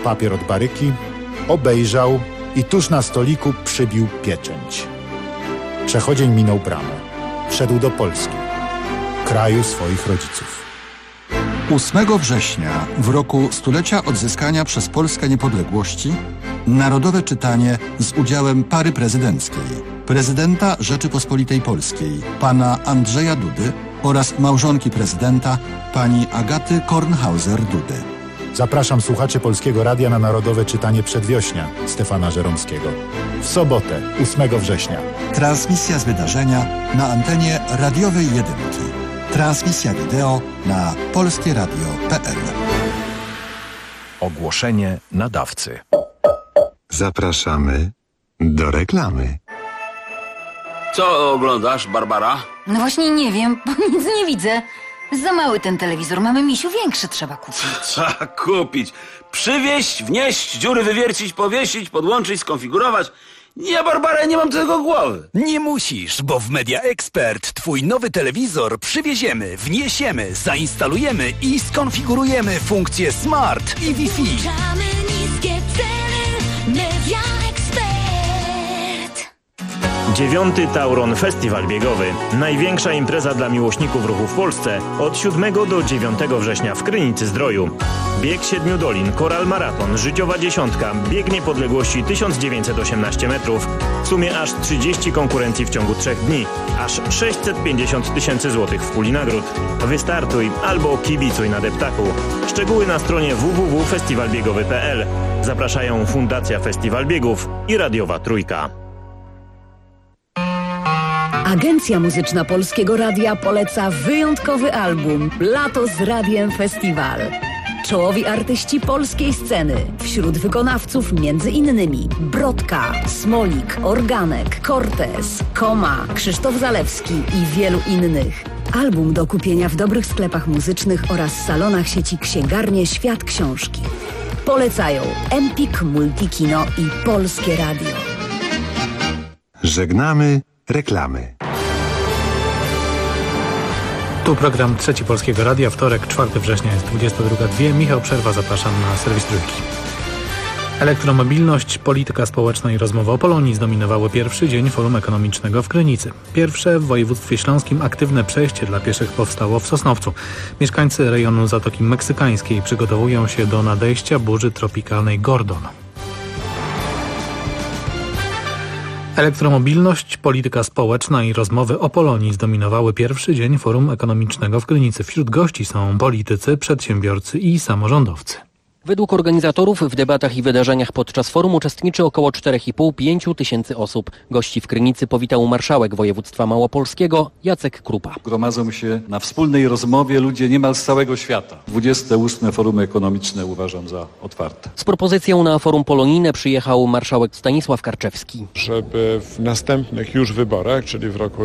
papier od baryki, obejrzał i tuż na stoliku przybił pieczęć. Przechodzień minął bramę. Wszedł do Polski, kraju swoich rodziców. 8 września, w roku stulecia odzyskania przez Polskę niepodległości, narodowe czytanie z udziałem pary prezydenckiej, prezydenta Rzeczypospolitej Polskiej, pana Andrzeja Dudy oraz małżonki prezydenta, pani Agaty Kornhauser-Dudy. Zapraszam słuchaczy Polskiego Radia na narodowe czytanie przedwiośnia Stefana Żeromskiego. W sobotę, 8 września. Transmisja z wydarzenia na antenie radiowej Jedynki. Transmisja wideo na polskieradio.pl. Ogłoszenie nadawcy. Zapraszamy do reklamy. Co oglądasz, Barbara? No właśnie nie wiem, bo nic nie widzę. Za mały ten telewizor, mamy, misiu, większy trzeba kupić. Trzeba kupić. Przywieźć, wnieść, dziury wywiercić, powiesić, podłączyć, skonfigurować. Nie, Barbara, nie mam tego głowy. Nie musisz, bo w Media Expert twój nowy telewizor przywieziemy, wniesiemy, zainstalujemy i skonfigurujemy funkcje Smart i Wi-Fi. Niskie ceny, Media Expert. 9. Tauron Festiwal Biegowy. Największa impreza dla miłośników ruchu w Polsce od 7 do 9 września w Krynicy-Zdroju. Bieg 7 dolin, Koral Maraton, Życiowa Dziesiątka, bieg niepodległości 1918 metrów. W sumie aż 30 konkurencji w ciągu 3 dni. Aż 650 tysięcy złotych w puli nagród. Wystartuj albo kibicuj na deptaku. Szczegóły na stronie www.festiwalbiegowy.pl. Zapraszają Fundacja Festiwal Biegów i Radiowa Trójka. Agencja Muzyczna Polskiego Radia poleca wyjątkowy album Lato z Radiem Festiwal. Czołowi artyści polskiej sceny. Wśród wykonawców m.in. Brodka, Smolik, Organek, Cortez, Koma, Krzysztof Zalewski i wielu innych. Album do kupienia w dobrych sklepach muzycznych oraz salonach sieci Księgarnie Świat Książki. Polecają Empik, Multikino i Polskie Radio. Żegnamy reklamy. Tu program Trzeci Polskiego Radia, wtorek, 4 września, jest 22:02. Michał Przerwa, zapraszam na serwis Trójki. Elektromobilność, polityka społeczna i rozmowa o Polonii zdominowały pierwszy dzień Forum Ekonomicznego w Krynicy. Pierwsze w województwie śląskim aktywne przejście dla pieszych powstało w Sosnowcu. Mieszkańcy rejonu Zatoki Meksykańskiej przygotowują się do nadejścia burzy tropikalnej Gordon. Elektromobilność, polityka społeczna i rozmowy o Polonii zdominowały pierwszy dzień Forum Ekonomicznego w Krynicy. Wśród gości są politycy, przedsiębiorcy i samorządowcy. Według organizatorów w debatach i wydarzeniach podczas forum uczestniczy około 4,5–5 tysięcy osób. Gości w Krynicy powitał marszałek województwa małopolskiego Jacek Krupa. Gromadzą się na wspólnej rozmowie ludzie niemal z całego świata. 28. Forum Ekonomiczne uważam za otwarte. Z propozycją na forum polonijne przyjechał marszałek Stanisław Karczewski. Żeby w następnych już wyborach, czyli w roku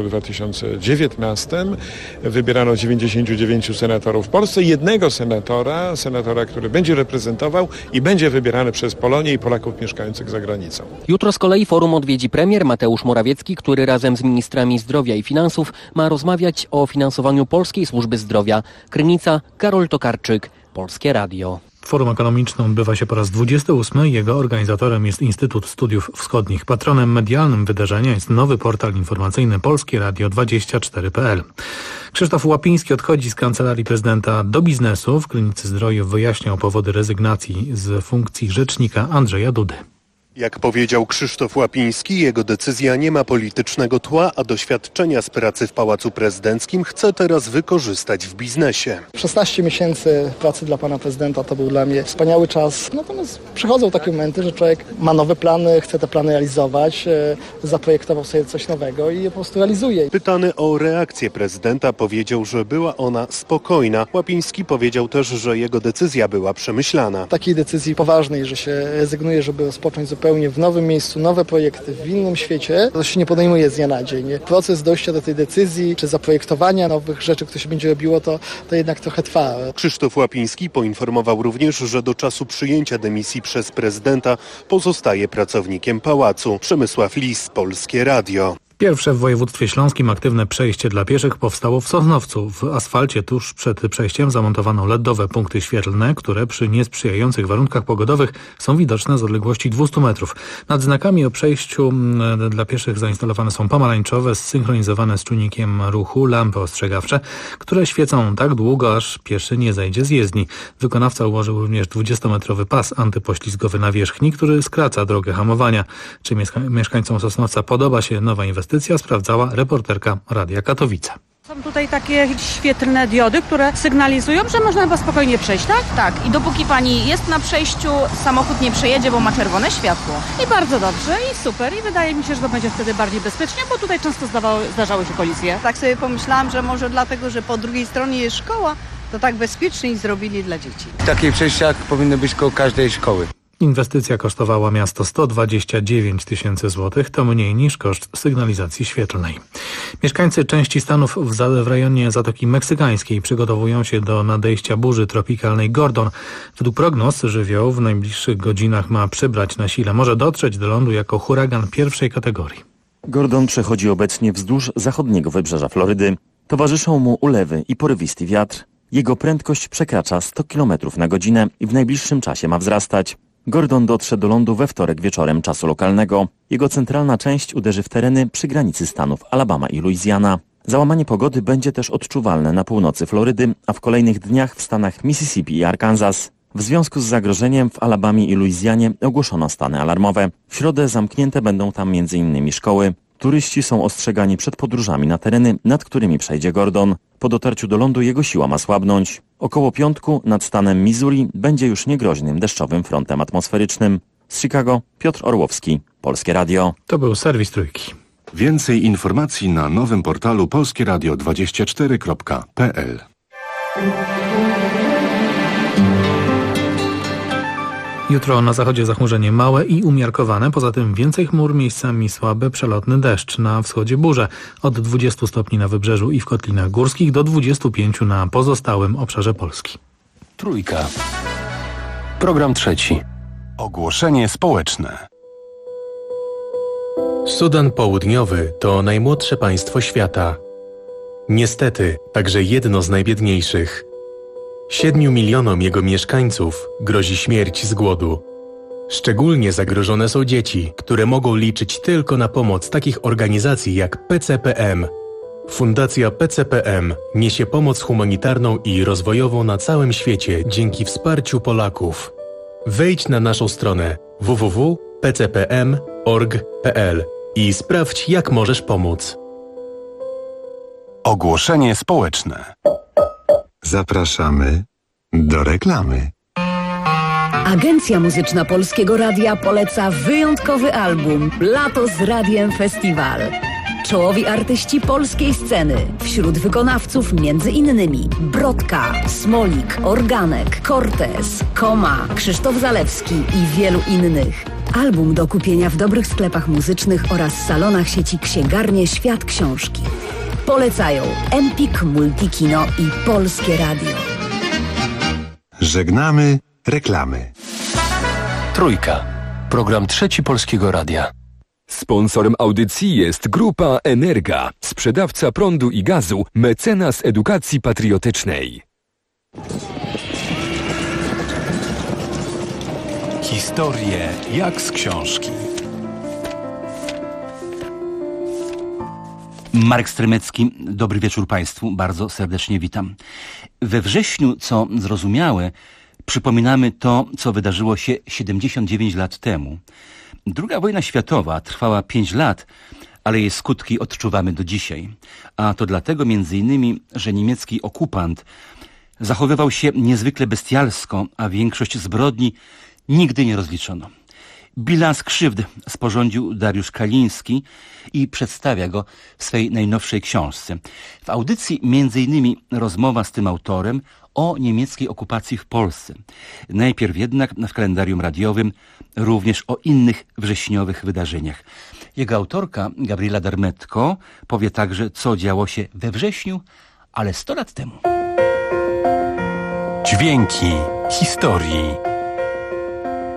2019, wybierano 99 senatorów w Polsce, jednego senatora, który będzie reprezentował i będzie wybierany przez Polonię i Polaków mieszkających za granicą. Jutro z kolei forum odwiedzi premier Mateusz Morawiecki, który razem z ministrami zdrowia i finansów ma rozmawiać o finansowaniu polskiej służby zdrowia. Krynica, Karol Tokarczyk, Polskie Radio. Forum ekonomiczne odbywa się po raz 28. Jego organizatorem jest Instytut Studiów Wschodnich. Patronem medialnym wydarzenia jest nowy portal informacyjny polskieradio24.pl. Krzysztof Łapiński odchodzi z kancelarii prezydenta do biznesu. W Krynicy-Zdroju wyjaśniał powody rezygnacji z funkcji rzecznika Andrzeja Dudy. Jak powiedział Krzysztof Łapiński, jego decyzja nie ma politycznego tła, a doświadczenia z pracy w Pałacu Prezydenckim chce teraz wykorzystać w biznesie. 16 miesięcy pracy dla pana prezydenta to był dla mnie wspaniały czas. Natomiast przychodzą takie momenty, że człowiek ma nowe plany, chce te plany realizować, zaprojektował sobie coś nowego i je po prostu realizuje. Pytany o reakcję prezydenta powiedział, że była ona spokojna. Łapiński powiedział też, że jego decyzja była przemyślana. Takiej decyzji poważnej, że się rezygnuje, żeby rozpocząć zupełnie w nowym miejscu, nowe projekty w innym świecie, to się nie podejmuje z dnia na dzień. Proces dojścia do tej decyzji, czy zaprojektowania nowych rzeczy, które się będzie robiło, to jednak trochę trwa. Krzysztof Łapiński poinformował również, że do czasu przyjęcia dymisji przez prezydenta pozostaje pracownikiem pałacu. Przemysław Lis, Polskie Radio. Pierwsze w województwie śląskim aktywne przejście dla pieszych powstało w Sosnowcu. W asfalcie tuż przed przejściem zamontowano LED-owe punkty świetlne, które przy niesprzyjających warunkach pogodowych są widoczne z odległości 200 metrów. Nad znakami o przejściu dla pieszych zainstalowane są pomarańczowe, zsynchronizowane z czujnikiem ruchu lampy ostrzegawcze, które świecą tak długo, aż pieszy nie zejdzie z jezdni. Wykonawca ułożył również 20-metrowy pas antypoślizgowy na wierzchni, który skraca drogę hamowania. Czy mieszkańcom Sosnowca podoba się nowa inwestycja, sprawdzała reporterka Radia Katowice. Są tutaj takie świetlne diody, które sygnalizują, że można chyba spokojnie przejść, tak? Tak, i dopóki pani jest na przejściu, samochód nie przejedzie, bo ma czerwone światło. I bardzo dobrze, i super. I wydaje mi się, że to będzie wtedy bardziej bezpiecznie, bo tutaj często zdarzały się kolizje. Tak sobie pomyślałam, że może dlatego, że po drugiej stronie jest szkoła, to tak bezpieczniej zrobili dla dzieci. Takie przejścia powinny być koło każdej szkoły. Inwestycja kosztowała miasto 129 000 złotych, to mniej niż koszt sygnalizacji świetlnej. Mieszkańcy części stanów w rejonie Zatoki Meksykańskiej przygotowują się do nadejścia burzy tropikalnej Gordon. Według prognoz żywioł w najbliższych godzinach ma przybrać na sile. Może dotrzeć do lądu jako huragan pierwszej kategorii. Gordon przechodzi obecnie wzdłuż zachodniego wybrzeża Florydy. Towarzyszą mu ulewy i porywisty wiatr. Jego prędkość przekracza 100 km na godzinę i w najbliższym czasie ma wzrastać. Gordon dotrze do lądu we wtorek wieczorem czasu lokalnego. Jego centralna część uderzy w tereny przy granicy stanów Alabama i Luizjana. Załamanie pogody będzie też odczuwalne na północy Florydy, a w kolejnych dniach w stanach Mississippi i Arkansas. W związku z zagrożeniem w Alabamie i Luizjanie ogłoszono stany alarmowe. W środę zamknięte będą tam m.in. szkoły. Turyści są ostrzegani przed podróżami na tereny, nad którymi przejdzie Gordon. Po dotarciu do lądu jego siła ma słabnąć. Około piątku nad stanem Missouri będzie już niegroźnym deszczowym frontem atmosferycznym. Z Chicago Piotr Orłowski, Polskie Radio. To był serwis Trójki. Więcej informacji na nowym portalu polskieradio24.pl. Jutro na zachodzie zachmurzenie małe i umiarkowane, poza tym więcej chmur, miejscami słaby, przelotny deszcz. Na wschodzie burze od 20 stopni na wybrzeżu i w kotlinach górskich do 25 na pozostałym obszarze Polski. Trójka. Program trzeci. Ogłoszenie społeczne. Sudan Południowy to najmłodsze państwo świata. Niestety, także jedno z najbiedniejszych. 7 milionom jego mieszkańców grozi śmierć z głodu. Szczególnie zagrożone są dzieci, które mogą liczyć tylko na pomoc takich organizacji jak PCPM. Fundacja PCPM niesie pomoc humanitarną i rozwojową na całym świecie dzięki wsparciu Polaków. Wejdź na naszą stronę www.pcpm.org.pl i sprawdź, jak możesz pomóc. Ogłoszenie społeczne. Zapraszamy do reklamy. Agencja Muzyczna Polskiego Radia poleca wyjątkowy album Lato z Radiem Festiwal. Czołowi artyści polskiej sceny. Wśród wykonawców m.in. Brodka, Smolik, Organek, Cortez, Koma, Krzysztof Zalewski i wielu innych. Album do kupienia w dobrych sklepach muzycznych oraz salonach sieci Księgarnie Świat Książki. Polecają Empik, Multikino i Polskie Radio. Żegnamy reklamy. Trójka. Program trzeci Polskiego Radia. Sponsorem audycji jest Grupa Energa, sprzedawca prądu i gazu, mecenas edukacji patriotycznej. Historie jak z książki. Marek Stremecki, dobry wieczór Państwu, bardzo serdecznie witam. We wrześniu, co zrozumiałe, przypominamy to, co wydarzyło się 79 lat temu. II wojna światowa trwała 5 lat, ale jej skutki odczuwamy do dzisiaj. A to dlatego m.in., że niemiecki okupant zachowywał się niezwykle bestialsko, a większość zbrodni nigdy nie rozliczono. Bilans krzywd sporządził Dariusz Kaliński i przedstawia go w swej najnowszej książce. W audycji m.in. rozmowa z tym autorem o niemieckiej okupacji w Polsce. Najpierw jednak w kalendarium radiowym również o innych wrześniowych wydarzeniach. Jego autorka, Gabriela Dermetko, powie także, co działo się we wrześniu, ale 100 lat temu. Dźwięki historii.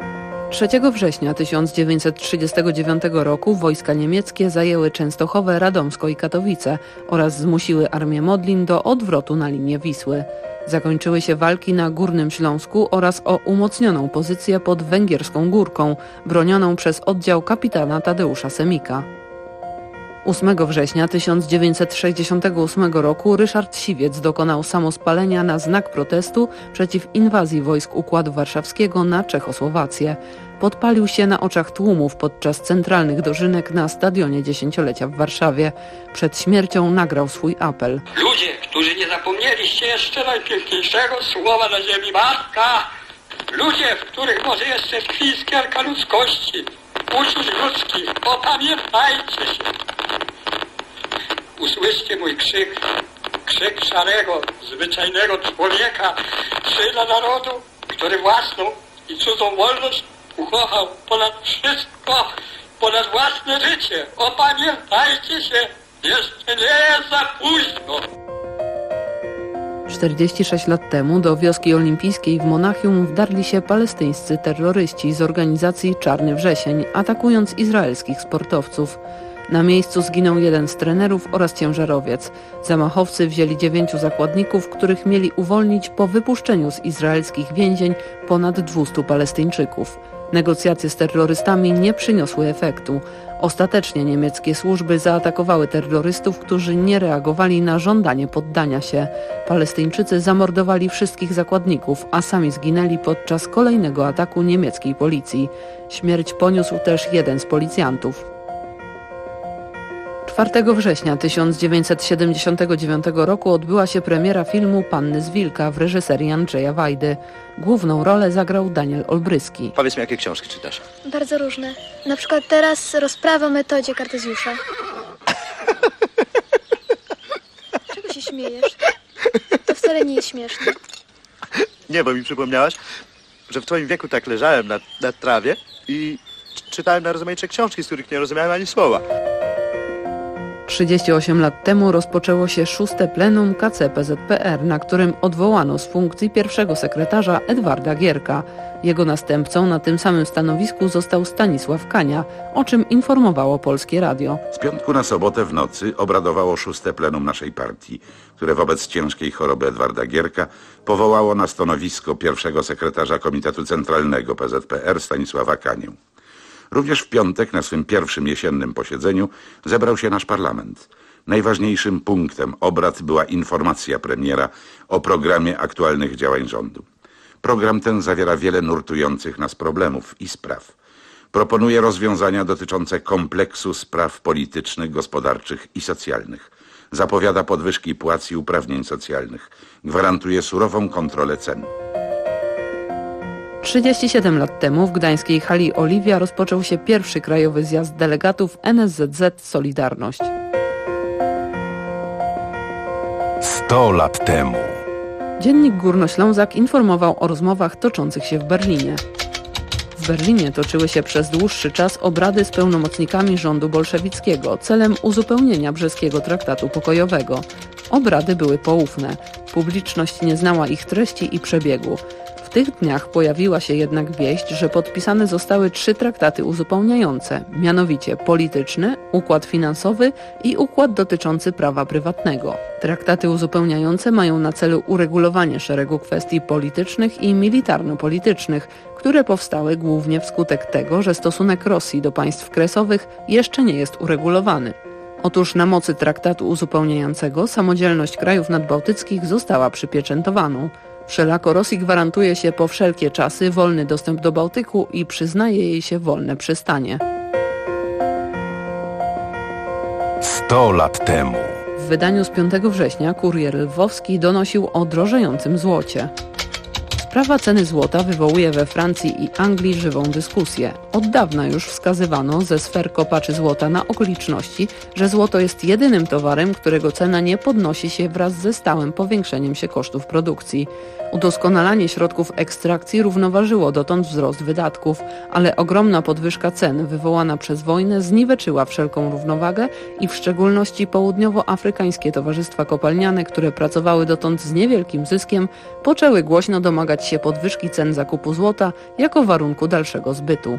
3 września 1939 roku wojska niemieckie zajęły Częstochowę, Radomsko i Katowice oraz zmusiły Armię Modlin do odwrotu na linię Wisły. Zakończyły się walki na Górnym Śląsku oraz o umocnioną pozycję pod Węgierską Górką, bronioną przez oddział kapitana Tadeusza Semika. 8 września 1968 roku Ryszard Siwiec dokonał samospalenia na znak protestu przeciw inwazji wojsk Układu Warszawskiego na Czechosłowację. Podpalił się na oczach tłumów podczas centralnych dożynek na Stadionie Dziesięciolecia w Warszawie. Przed śmiercią nagrał swój apel. Ludzie, którzy nie zapomnieliście jeszcze najpiękniejszego słowa na ziemi, matka! Ludzie, w których może jeszcze tkwi iskierka ludzkości, uczuć ludzkich, opamiętajcie się! Usłyszcie mój krzyk, krzyk szarego, zwyczajnego człowieka, syna narodu, który własną i cudzą wolność ukochał ponad wszystko, ponad własne życie. Opamiętajcie się, jeszcze nie jest za późno. 46 lat temu do wioski olimpijskiej w Monachium wdarli się palestyńscy terroryści z organizacji Czarny Wrzesień, atakując izraelskich sportowców. Na miejscu zginął jeden z trenerów oraz ciężarowiec. Zamachowcy wzięli 9 zakładników, których mieli uwolnić po wypuszczeniu z izraelskich więzień ponad 200 Palestyńczyków. Negocjacje z terrorystami nie przyniosły efektu. Ostatecznie niemieckie służby zaatakowały terrorystów, którzy nie reagowali na żądanie poddania się. Palestyńczycy zamordowali wszystkich zakładników, a sami zginęli podczas kolejnego ataku niemieckiej policji. Śmierć poniósł też jeden z policjantów. 4 września 1979 roku odbyła się premiera filmu Panny z Wilka w reżyserii Andrzeja Wajdy. Główną rolę zagrał Daniel Olbryski. Powiedz mi, jakie książki czytasz? Bardzo różne. Na przykład teraz rozprawa o metodzie Kartezjusza. Czego się śmiejesz? To wcale nie jest śmieszne. Nie, bo mi przypomniałaś, że w twoim wieku tak leżałem na trawie i czytałem na rozmaite książki, z których nie rozumiałem ani słowa. 38 lat temu rozpoczęło się 6. plenum KCPZPR, na którym odwołano z funkcji pierwszego sekretarza Edwarda Gierka. Jego następcą na tym samym stanowisku został Stanisław Kania, o czym informowało Polskie Radio. Z piątku na sobotę w nocy obradowało 6. plenum naszej partii, które wobec ciężkiej choroby Edwarda Gierka powołało na stanowisko pierwszego sekretarza Komitetu Centralnego PZPR Stanisława Kanię. Również w piątek na swym pierwszym jesiennym posiedzeniu zebrał się nasz parlament. Najważniejszym punktem obrad była informacja premiera o programie aktualnych działań rządu. Program ten zawiera wiele nurtujących nas problemów i spraw. Proponuje rozwiązania dotyczące kompleksu spraw politycznych, gospodarczych i socjalnych. Zapowiada podwyżki płac i uprawnień socjalnych. Gwarantuje surową kontrolę cen. 37 lat temu w gdańskiej hali Oliwia rozpoczął się pierwszy krajowy zjazd delegatów NSZZ Solidarność. 100 lat temu. Dziennik Górnoślązak informował o rozmowach toczących się w Berlinie. W Berlinie toczyły się przez dłuższy czas obrady z pełnomocnikami rządu bolszewickiego celem uzupełnienia brzeskiego traktatu pokojowego. Obrady były poufne. Publiczność nie znała ich treści i przebiegu. W tych dniach pojawiła się jednak wieść, że podpisane zostały 3 traktaty uzupełniające, mianowicie polityczny, układ finansowy i układ dotyczący prawa prywatnego. Traktaty uzupełniające mają na celu uregulowanie szeregu kwestii politycznych i militarno-politycznych, które powstały głównie wskutek tego, że stosunek Rosji do państw kresowych jeszcze nie jest uregulowany. Otóż na mocy traktatu uzupełniającego samodzielność krajów nadbałtyckich została przypieczętowaną. Wszelako Rosji gwarantuje się po wszelkie czasy wolny dostęp do Bałtyku i przyznaje jej się wolne przystanie. 100 lat temu. W wydaniu z 5 września Kurier Lwowski donosił o drożejącym złocie. Sprawa ceny złota wywołuje we Francji i Anglii żywą dyskusję. Od dawna już wskazywano ze sfer kopaczy złota na okoliczności, że złoto jest jedynym towarem, którego cena nie podnosi się wraz ze stałym powiększeniem się kosztów produkcji. Udoskonalanie środków ekstrakcji równoważyło dotąd wzrost wydatków, ale ogromna podwyżka cen wywołana przez wojnę zniweczyła wszelką równowagę i w szczególności południowoafrykańskie towarzystwa kopalniane, które pracowały dotąd z niewielkim zyskiem, poczęły głośno domagać spodziewać się podwyżki cen zakupu złota jako warunku dalszego zbytu.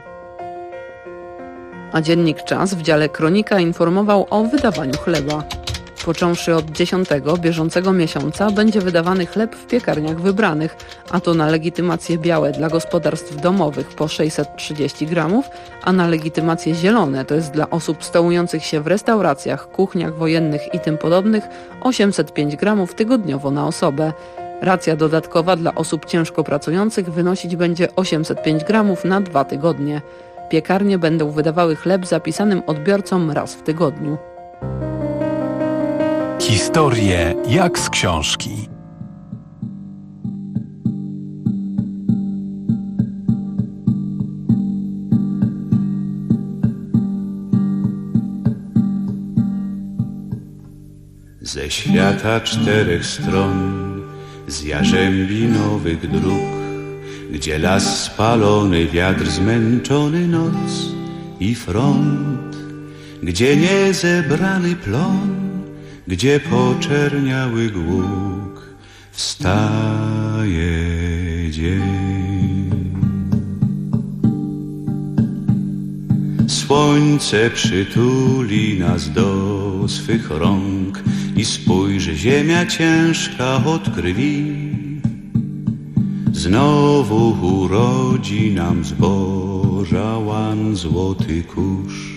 A dziennik Czas w dziale Kronika informował o wydawaniu chleba. Począwszy od 10 bieżącego miesiąca będzie wydawany chleb w piekarniach wybranych, a to na legitymacje białe dla gospodarstw domowych po 630 gramów, a na legitymacje zielone, to jest dla osób stołujących się w restauracjach, kuchniach wojennych i tym podobnych, 805 gramów tygodniowo na osobę. Racja dodatkowa dla osób ciężko pracujących wynosić będzie 805 gramów na 2 tygodnie. Piekarnie będą wydawały chleb zapisanym odbiorcom raz w tygodniu. Historie jak z książki. Ze świata 4 stron, z jarzębi nowych dróg, gdzie las spalony, wiatr zmęczony, noc i front, gdzie niezebrany plon, gdzie poczerniały głuk, wstaje dzień. Słońce przytuli nas do swych rąk i spójrz, ziemia ciężka od krwi znowu urodzi nam zboża łan, złoty kurz.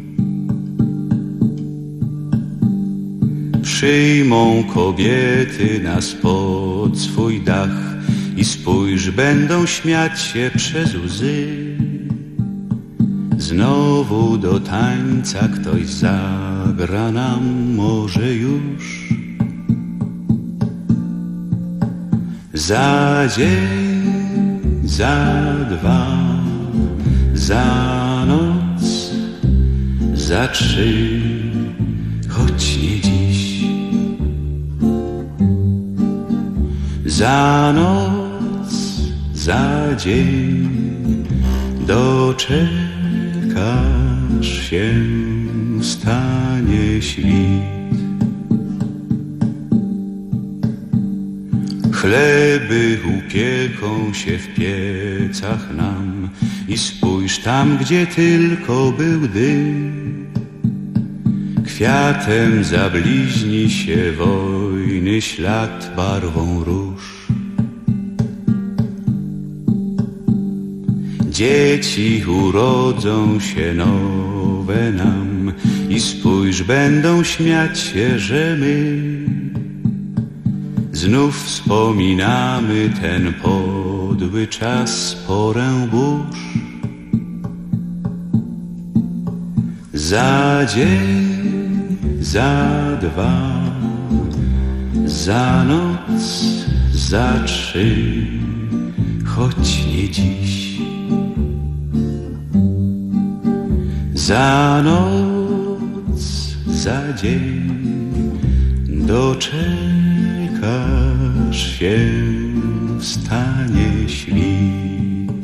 Przyjmą kobiety nas pod swój dach i spójrz, będą śmiać się przez łzy. Znowu do tańca ktoś zagra nam może już. Za dzień, za 2, za noc, za 3, choć nie dziś. Za noc, za dzień doczekasz się, stanie świt. Chleby upieką się w piecach nam i spójrz, tam gdzie tylko był dym, kwiatem zabliźni się wojny ślad barwą róż. Dzieci urodzą się nowe nam i spójrz, będą śmiać się, że my znów wspominamy ten podły czas, porę burz. Za dzień, za 2, za noc, za 3, choć nie dziś. Za noc, za dzień doczekasz się, wstanie świt.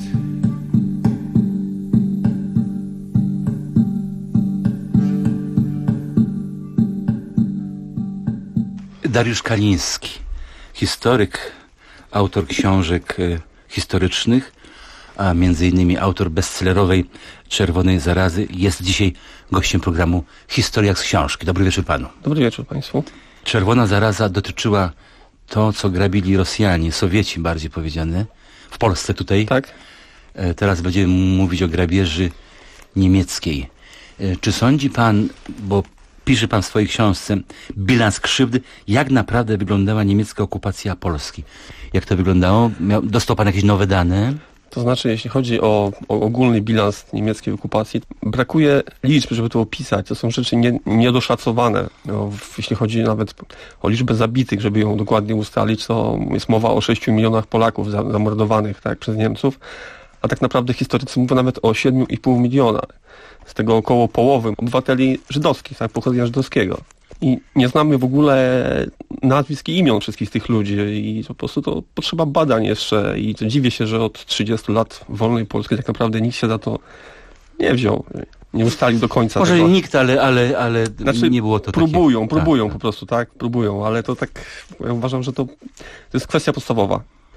Dariusz Kaliński, historyk, autor książek historycznych, a między innymi autor bestsellerowej Czerwonej Zarazy, jest dzisiaj gościem programu Historia z książki. Dobry wieczór panu. Dobry wieczór państwu. Czerwona Zaraza dotyczyła to, co grabili Rosjanie, Sowieci bardziej powiedziane, w Polsce tutaj. Tak. Teraz będziemy mówić o grabieży niemieckiej. Czy sądzi pan, bo pisze pan w swojej książce bilans krzywdy, jak naprawdę wyglądała niemiecka okupacja Polski? Jak to wyglądało? Dostał pan jakieś nowe dane? To znaczy, jeśli chodzi o ogólny bilans niemieckiej okupacji, brakuje liczb, żeby to opisać. To są rzeczy niedoszacowane. No, jeśli chodzi nawet o liczbę zabitych, żeby ją dokładnie ustalić, to jest mowa o 6 milionach Polaków zamordowanych tak, przez Niemców, a tak naprawdę historycy mówią nawet o 7,5 miliona. Z tego około połowy obywateli żydowskich, tak, pochodzenia żydowskiego. I nie znamy w ogóle nazwisk i imion wszystkich tych ludzi i po prostu to potrzeba badań jeszcze i to dziwię się, że od 30 lat wolnej Polski tak naprawdę nikt się za to nie wziął, nie ustalił do końca może tego. Nikt, ale znaczy, nie było to próbują takie... po prostu, tak, próbują, ale to tak, ja uważam, że to jest kwestia podstawowa.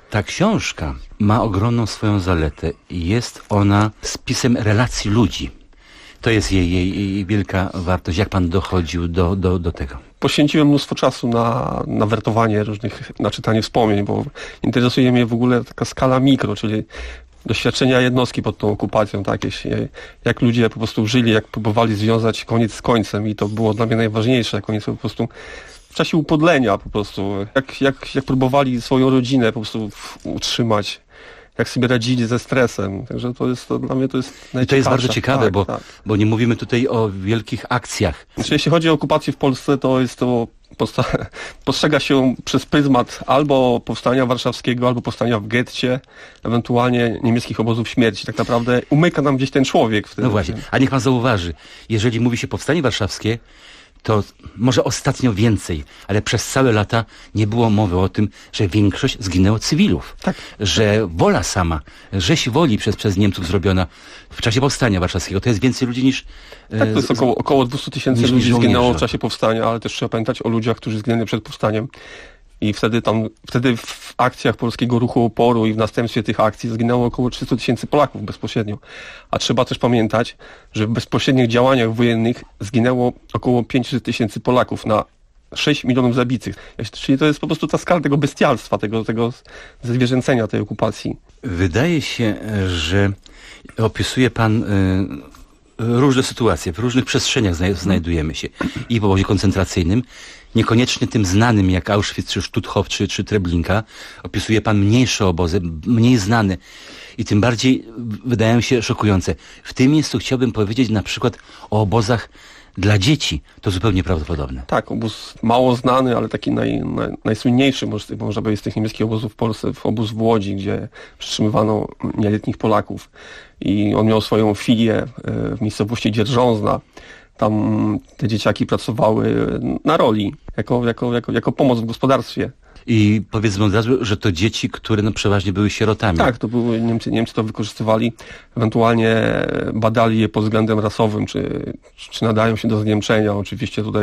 Ta książka ma ogromną swoją zaletę i jest ona spisem relacji ludzi. To jest jej wielka wartość. Jak pan dochodził do tego? Poświęciłem mnóstwo czasu na wertowanie na czytanie wspomnień, bo interesuje mnie w ogóle taka skala mikro, czyli doświadczenia jednostki pod tą okupacją, tak? Jak ludzie po prostu żyli, jak próbowali związać koniec z końcem i to było dla mnie najważniejsze, jak oni sobie po prostu w czasie upodlenia po prostu, jak próbowali swoją rodzinę po prostu utrzymać, jak sobie radzili ze stresem. Także dla mnie to jest najciekawsze. I to jest bardzo ciekawe, tak, bo nie mówimy tutaj o wielkich akcjach. Znaczy, jeśli chodzi o okupację w Polsce, to jest to postrzega się przez pryzmat albo powstania warszawskiego, albo powstania w getcie, ewentualnie niemieckich obozów śmierci. Tak naprawdę umyka nam gdzieś ten człowiek wtedy. No właśnie, a niech pan zauważy, jeżeli mówi się powstanie warszawskie, to może ostatnio więcej, ale przez całe lata nie było mowy o tym, że większość zginęło cywilów. Tak. Że wola sama, rzeź woli przez Niemców zrobiona w czasie powstania warszawskiego, to jest więcej ludzi niż... Tak, to jest około 200 000 ludzi zginęło w czasie powstania, ale też trzeba pamiętać o ludziach, którzy zginęli przed powstaniem. I wtedy w akcjach Polskiego Ruchu Oporu i w następstwie tych akcji zginęło około 300 000 Polaków bezpośrednio. A trzeba też pamiętać, że w bezpośrednich działaniach wojennych zginęło około 500 000 Polaków na 6 milionów zabitych. Czyli to jest po prostu ta skala tego bestialstwa, tego zwierzęcenia tej okupacji. Wydaje się, że opisuje pan różne sytuacje, w różnych przestrzeniach znajdujemy się. I w obozie koncentracyjnym, niekoniecznie tym znanym jak Auschwitz, czy Stutthof, czy Treblinka. Opisuje pan mniejsze obozy, mniej znane i tym bardziej wydają się szokujące. W tym miejscu chciałbym powiedzieć na przykład o obozach dla dzieci. To zupełnie prawdopodobne. Tak, obóz mało znany, ale taki najsłynniejszy można powiedzieć z tych niemieckich obozów w Polsce, obóz w Łodzi, gdzie przetrzymywano nieletnich Polaków. I on miał swoją filię w miejscowości Dzierżązna. Tam te dzieciaki pracowały na roli, jako pomoc w gospodarstwie. I powiedzmy od razu, że to dzieci, które przeważnie były sierotami. Tak, to były Niemcy to wykorzystywali, ewentualnie badali je pod względem rasowym, czy nadają się do zniemczenia. Oczywiście tutaj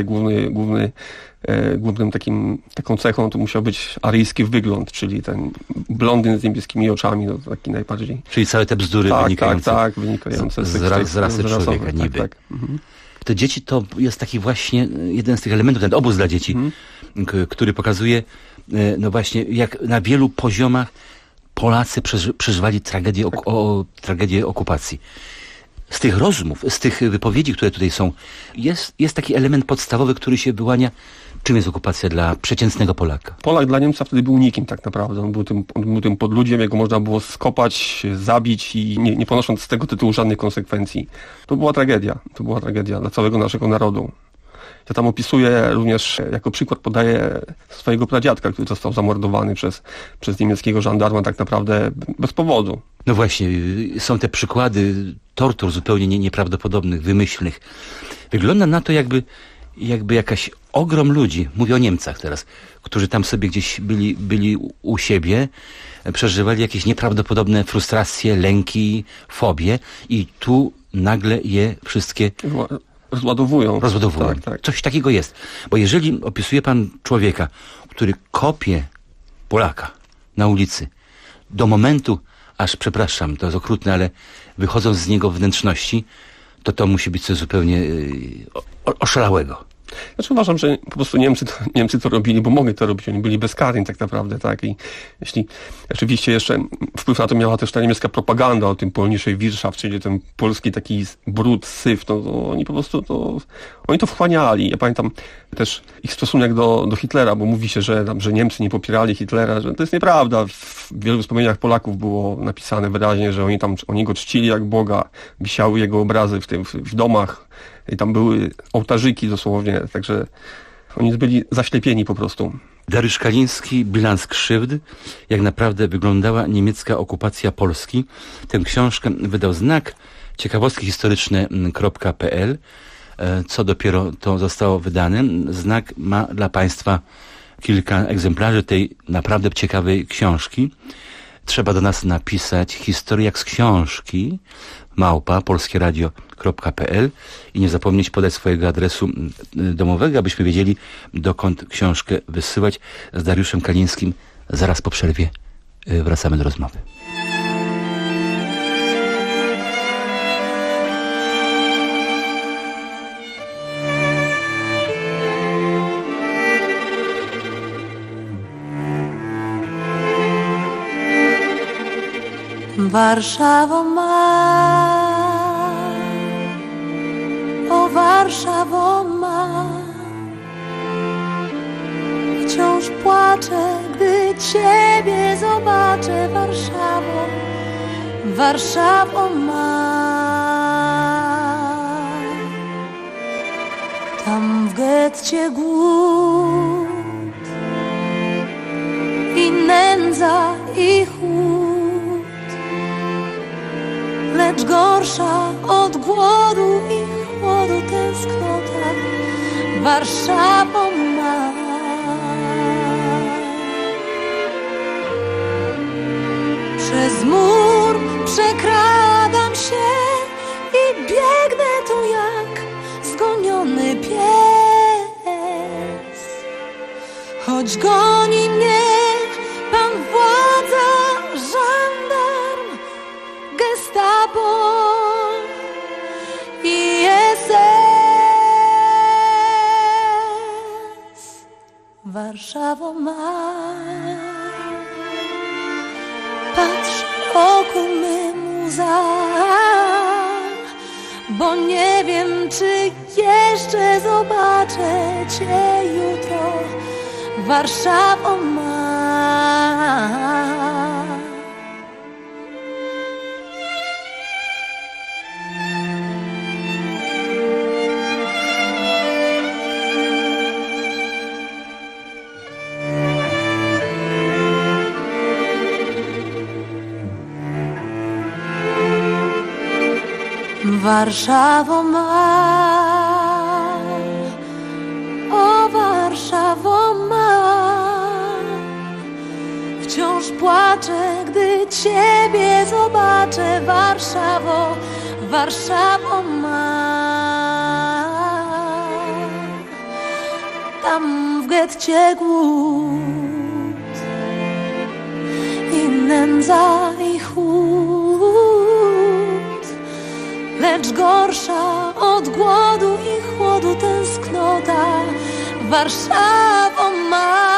głównym taką cechą to musiał być aryjski wygląd, czyli ten blondyn z niebieskimi oczami, no, taki najbardziej. Czyli całe te bzdury wynikające, wynikające z rasy człowieka niby. Tak. Te dzieci to jest taki właśnie jeden z tych elementów, ten obóz dla dzieci, który pokazuje no właśnie jak na wielu poziomach Polacy przeżywali tragedię okupacji. Z tych rozmów, z tych wypowiedzi, które tutaj są, jest taki element podstawowy, który się wyłania. Czym jest okupacja dla przeciętnego Polaka? Polak dla Niemca wtedy był nikim tak naprawdę. On był tym podludziem, jego można było skopać, zabić i nie ponosząc z tego tytułu żadnych konsekwencji. To była tragedia dla całego naszego narodu. Ja tam opisuję również, jako przykład podaję swojego pradziadka, który został zamordowany przez niemieckiego żandarma tak naprawdę bez powodu. No właśnie, są te przykłady tortur zupełnie nieprawdopodobnych, wymyślnych. Wygląda na to, jakby jakaś ogrom ludzi, mówię o Niemcach teraz, którzy tam sobie gdzieś byli u siebie, przeżywali jakieś nieprawdopodobne frustracje, lęki, fobie i tu nagle je wszystkie rozładowują. Tak. Coś takiego jest. Bo jeżeli opisuje pan człowieka, który kopie Polaka na ulicy, do momentu, aż przepraszam, to jest okrutne, ale wychodząc z niego wnętrzności, to musi być coś zupełnie oszalałego. Znaczy uważam, że po prostu Niemcy to robili, bo mogli to robić. Oni byli bezkarni tak naprawdę, tak. I jeśli oczywiście jeszcze wpływ na to miała też ta niemiecka propaganda o tym polniejszej Wirtschaft, czyli ten polski taki brud, syf, to oni po prostu oni to wchłaniali. Ja pamiętam też ich stosunek do Hitlera, bo mówi się, że Niemcy nie popierali Hitlera, że to jest nieprawda. W wielu wspomnieniach Polaków było napisane wyraźnie, że oni go czcili jak Boga, wisiały jego obrazy w domach. I tam były ołtarzyki dosłownie, także oni byli zaślepieni po prostu. Dariusz Kaliński, bilans krzywd, jak naprawdę wyglądała niemiecka okupacja Polski. Tę książkę wydał Znak, ciekawostkihistoryczne.pl. Co dopiero to zostało wydane. Znak ma dla państwa kilka egzemplarzy tej naprawdę ciekawej książki. Trzeba do nas napisać historię jak z książki @polskieradio.pl i nie zapomnieć podać swojego adresu domowego, abyśmy wiedzieli, dokąd książkę wysyłać. Z Dariuszem Kalińskim zaraz po przerwie wracamy do rozmowy. Warszawo ma, o Warszawo ma, wciąż płaczę, gdy Ciebie zobaczę. Warszawo, Warszawo ma, tam w getcie głód i nędza i chłód, lecz gorsza od głodu i chłodu tęsknota Warszawo ma. Przez mur przekradam się i biegnę tu jak zgoniony pies, choć goni mnie pan władza, żandarm, Gestapo i SS. Warszawo ma, patrz oku mym łza, bo nie wiem, czy jeszcze zobaczę Cię jutro. Warszawo ma. Warszawo ma, o Warszawo ma, wciąż płaczę, gdy Ciebie zobaczę. Warszawo, Warszawo ma, tam w getcie głód i nędza i chłód, lecz gorsza od głodu i chłodu tęsknota Warszawo ma.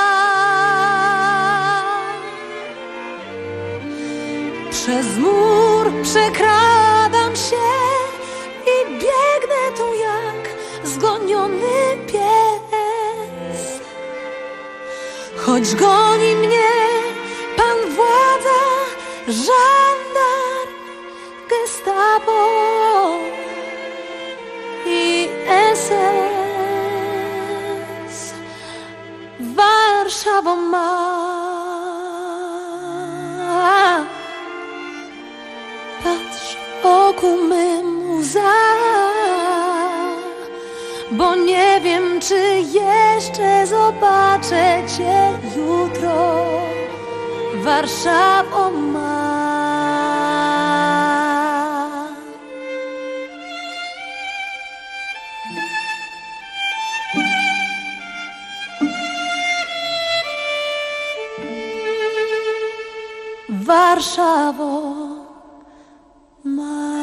Przez mur przekradam się i biegnę tu jak zgoniony pies, choć goni mnie pan władza, żandar, Gestapo i SS. Warszawo ma, patrz oku mym łza, bo nie wiem, czy jeszcze zobaczę Cię jutro. Warszawo ma. Warszawo ma.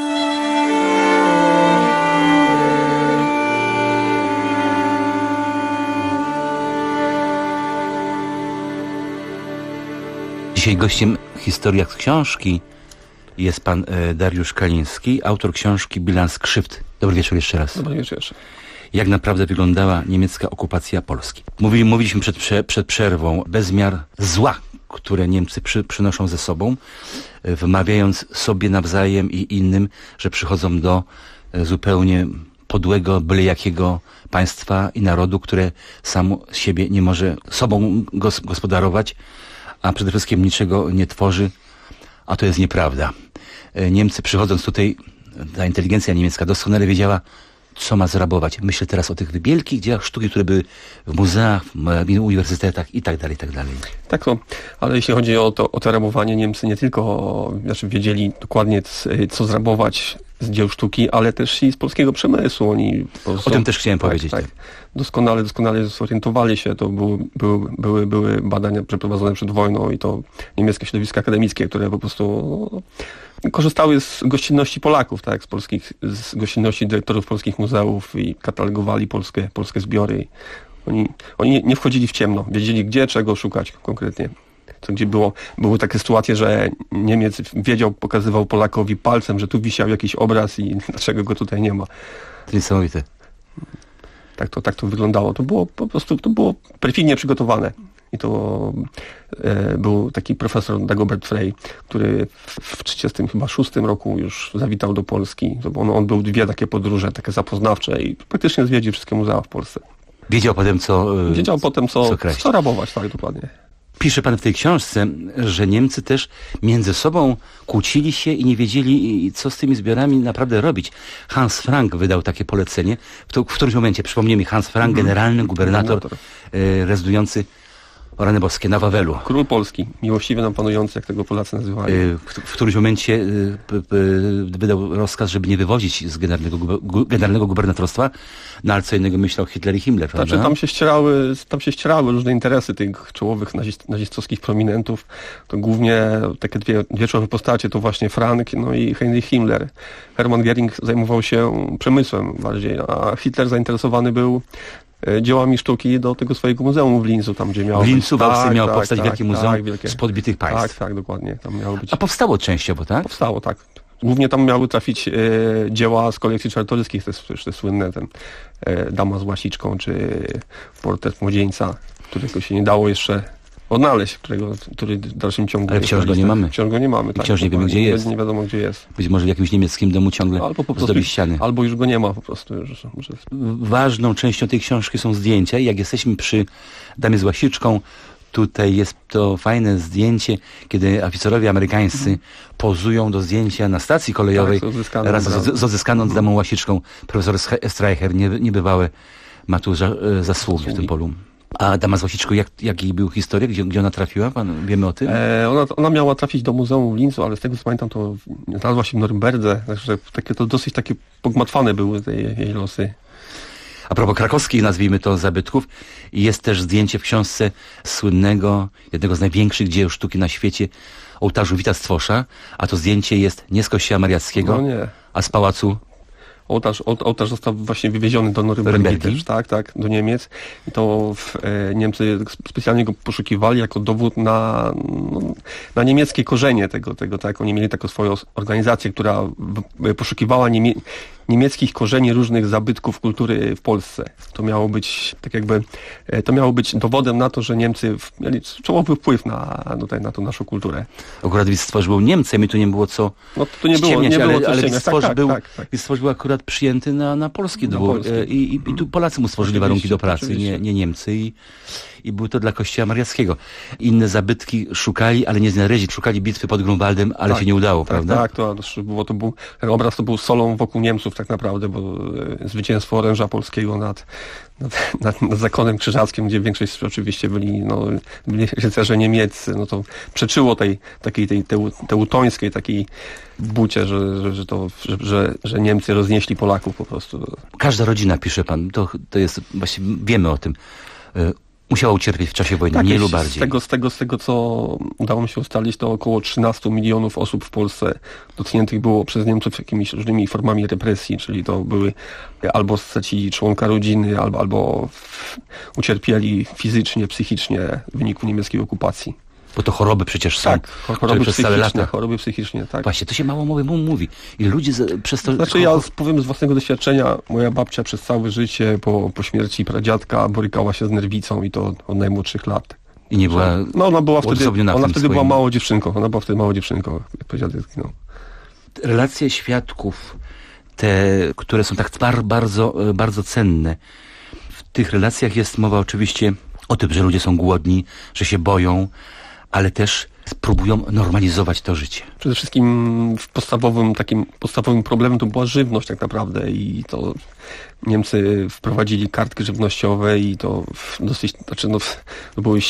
Dzisiaj gościem Historiach z książki jest pan Dariusz Kaliński, autor książki Bilans krzywd. Dobry wieczór jeszcze raz. Dobry wieczór. Jak naprawdę wyglądała niemiecka okupacja Polski? Mówiliśmy przed przerwą bezmiar zła, które Niemcy przynoszą ze sobą, wmawiając sobie nawzajem i innym, że przychodzą do zupełnie podłego, byle jakiego państwa i narodu, które samo siebie nie może sobą gospodarować, a przede wszystkim niczego nie tworzy, a to jest nieprawda. Niemcy przychodząc tutaj, ta inteligencja niemiecka doskonale wiedziała, co ma zrabować. Myślę teraz o tych wielkich dziełach sztuki, które były w muzeach, w uniwersytetach i tak dalej, i tak dalej. Tak, no, ale jeśli chodzi o to rabowanie, Niemcy nie tylko wiedzieli dokładnie, co zrabować z dzieł sztuki, ale też i z polskiego przemysłu. Oni O tym też chciałem powiedzieć. Tak. Doskonale zorientowali się. To były badania przeprowadzone przed wojną i to niemieckie środowiska akademickie, które po prostu korzystały z gościnności Polaków, tak, z gościnności dyrektorów polskich muzeów i katalogowali polskie zbiory. Oni nie wchodzili w ciemno, wiedzieli gdzie, czego szukać konkretnie. Gdzie były takie sytuacje, że Niemiec pokazywał Polakowi palcem, że tu wisiał jakiś obraz i dlaczego go tutaj nie ma. To niesamowite. Tak to wyglądało. To było perfidnie przygotowane. I to był taki profesor Dagobert Frey, który w 1936 roku już zawitał do Polski. On był 2 takie podróże, takie zapoznawcze i praktycznie zwiedził wszystkie muzea w Polsce. Wiedział potem, co rabować, tak, dokładnie. Pisze pan w tej książce, że Niemcy też między sobą kłócili się i nie wiedzieli, co z tymi zbiorami naprawdę robić. Hans Frank wydał takie polecenie. W którymś momencie, przypomnij mi, Hans Frank, generalny gubernator rezydujący o rany boskie na Wawelu. Król Polski, miłościwie nam panujący, jak tego Polacy nazywali. W którymś momencie wydał rozkaz, żeby nie wywozić z generalnego gubernatorstwa, no ale co innego myślał Hitler i Himmler, prawda? Znaczy, tam się ścierały różne interesy tych czołowych nazistowskich prominentów. To głównie takie dwie czołowe postacie to właśnie Frank, no i Heinrich Himmler. Hermann Göring zajmował się przemysłem bardziej, a Hitler zainteresowany był dziełami sztuki do tego swojego muzeum w Linzu, tam gdzie miało w Linzu w Austrii miało powstać wielkie muzeum z podbitych państw. Tak, dokładnie. Tam miało być... A powstało częściowo, tak? Powstało, tak. Głównie tam miały trafić dzieła z kolekcji czartoryskich, te słynne, Dama z łasiczką, czy Portret młodzieńca, którego się nie dało jeszcze odnaleźć, który w dalszym ciągu... Ale wciąż go nie mamy. Wciąż go nie mamy, tak. Wciąż nie wiemy, gdzie jest. Nie wiadomo, gdzie jest. Być może w jakimś niemieckim domu ciągle zdobi ściany. Albo już go nie ma po prostu. Ważną częścią tej książki są zdjęcia. Jak jesteśmy przy Damie z łasiczką, tutaj jest to fajne zdjęcie, kiedy oficerowie amerykańscy pozują do zdjęcia na stacji kolejowej raz z odzyskaną Damą Łasiczką. Profesor Streicher, niebywałe ma tu zasługi w tym polu. A Dama z łasiczką, jaki był historia? Gdzie ona trafiła? Wiemy o tym? Ona miała trafić do muzeum w Linzu, ale z tego co pamiętam, to znalazła się w Norymberdze. Także to dosyć takie pogmatwane były jej losy. A propos krakowskich, nazwijmy to, zabytków, jest też zdjęcie w książce słynnego, jednego z największych dzieł sztuki na świecie, ołtarzu Wita Stwosza, a to zdjęcie jest nie z kościoła mariackiego, a z pałacu. Ołtarz został właśnie wywieziony do Norymbergi też, tak, do Niemiec. I to Niemcy specjalnie go poszukiwali jako dowód na niemieckie korzenie tego, tak. Oni mieli taką swoją organizację, która poszukiwała niemieckich korzeni różnych zabytków kultury w Polsce. To miało być dowodem na to, że Niemcy mieli czołowy wpływ na tą naszą kulturę. Akurat Wit Stwosz był Niemcem i tu nie było co ściemniać, ale Wit Stwosz był akurat przyjęty na polski dwór i tu Polacy mu stworzyli warunki do pracy, nie Niemcy i był to dla kościoła mariackiego. Inne zabytki szukali, ale nie znaleźli. Szukali bitwy pod Grunwaldem, ale się nie udało, prawda? Tak, ten obraz to był solą wokół Niemców tak naprawdę, bo zwycięstwo oręża polskiego nad zakonem krzyżackim, gdzie większość oczywiście byli rycerze niemieccy, no to przeczyło tej teutońskiej takiej bucie, że Niemcy roznieśli Polaków po prostu. Każda rodzina, pisze pan, to jest, właściwie wiemy o tym, musiała ucierpieć w czasie wojny, tak, mniej lub bardziej. Z tego, co udało mi się ustalić, to około 13 milionów osób w Polsce dotkniętych było przez Niemców jakimiś różnymi formami represji, czyli to były albo stracili członka rodziny, albo ucierpieli fizycznie, psychicznie w wyniku niemieckiej okupacji. Bo to choroby przecież są. Tak, choroby psychiczne, tak. Właśnie, to się mało mówi. I ludzie przez to... Znaczy ja powiem z własnego doświadczenia, moja babcia przez całe życie po śmierci pradziadka borykała się z nerwicą i to od najmłodszych lat. I nie była... Ona wtedy była małą dziewczynką. Jak pradziadek zginął. Relacje świadków, te, które są tak bardzo, bardzo cenne. W tych relacjach jest mowa oczywiście o tym, że ludzie są głodni, że się boją, ale też próbują normalizować to życie. Przede wszystkim podstawowym problemem to była żywność tak naprawdę i to Niemcy wprowadzili kartki żywnościowe i to dosyć, były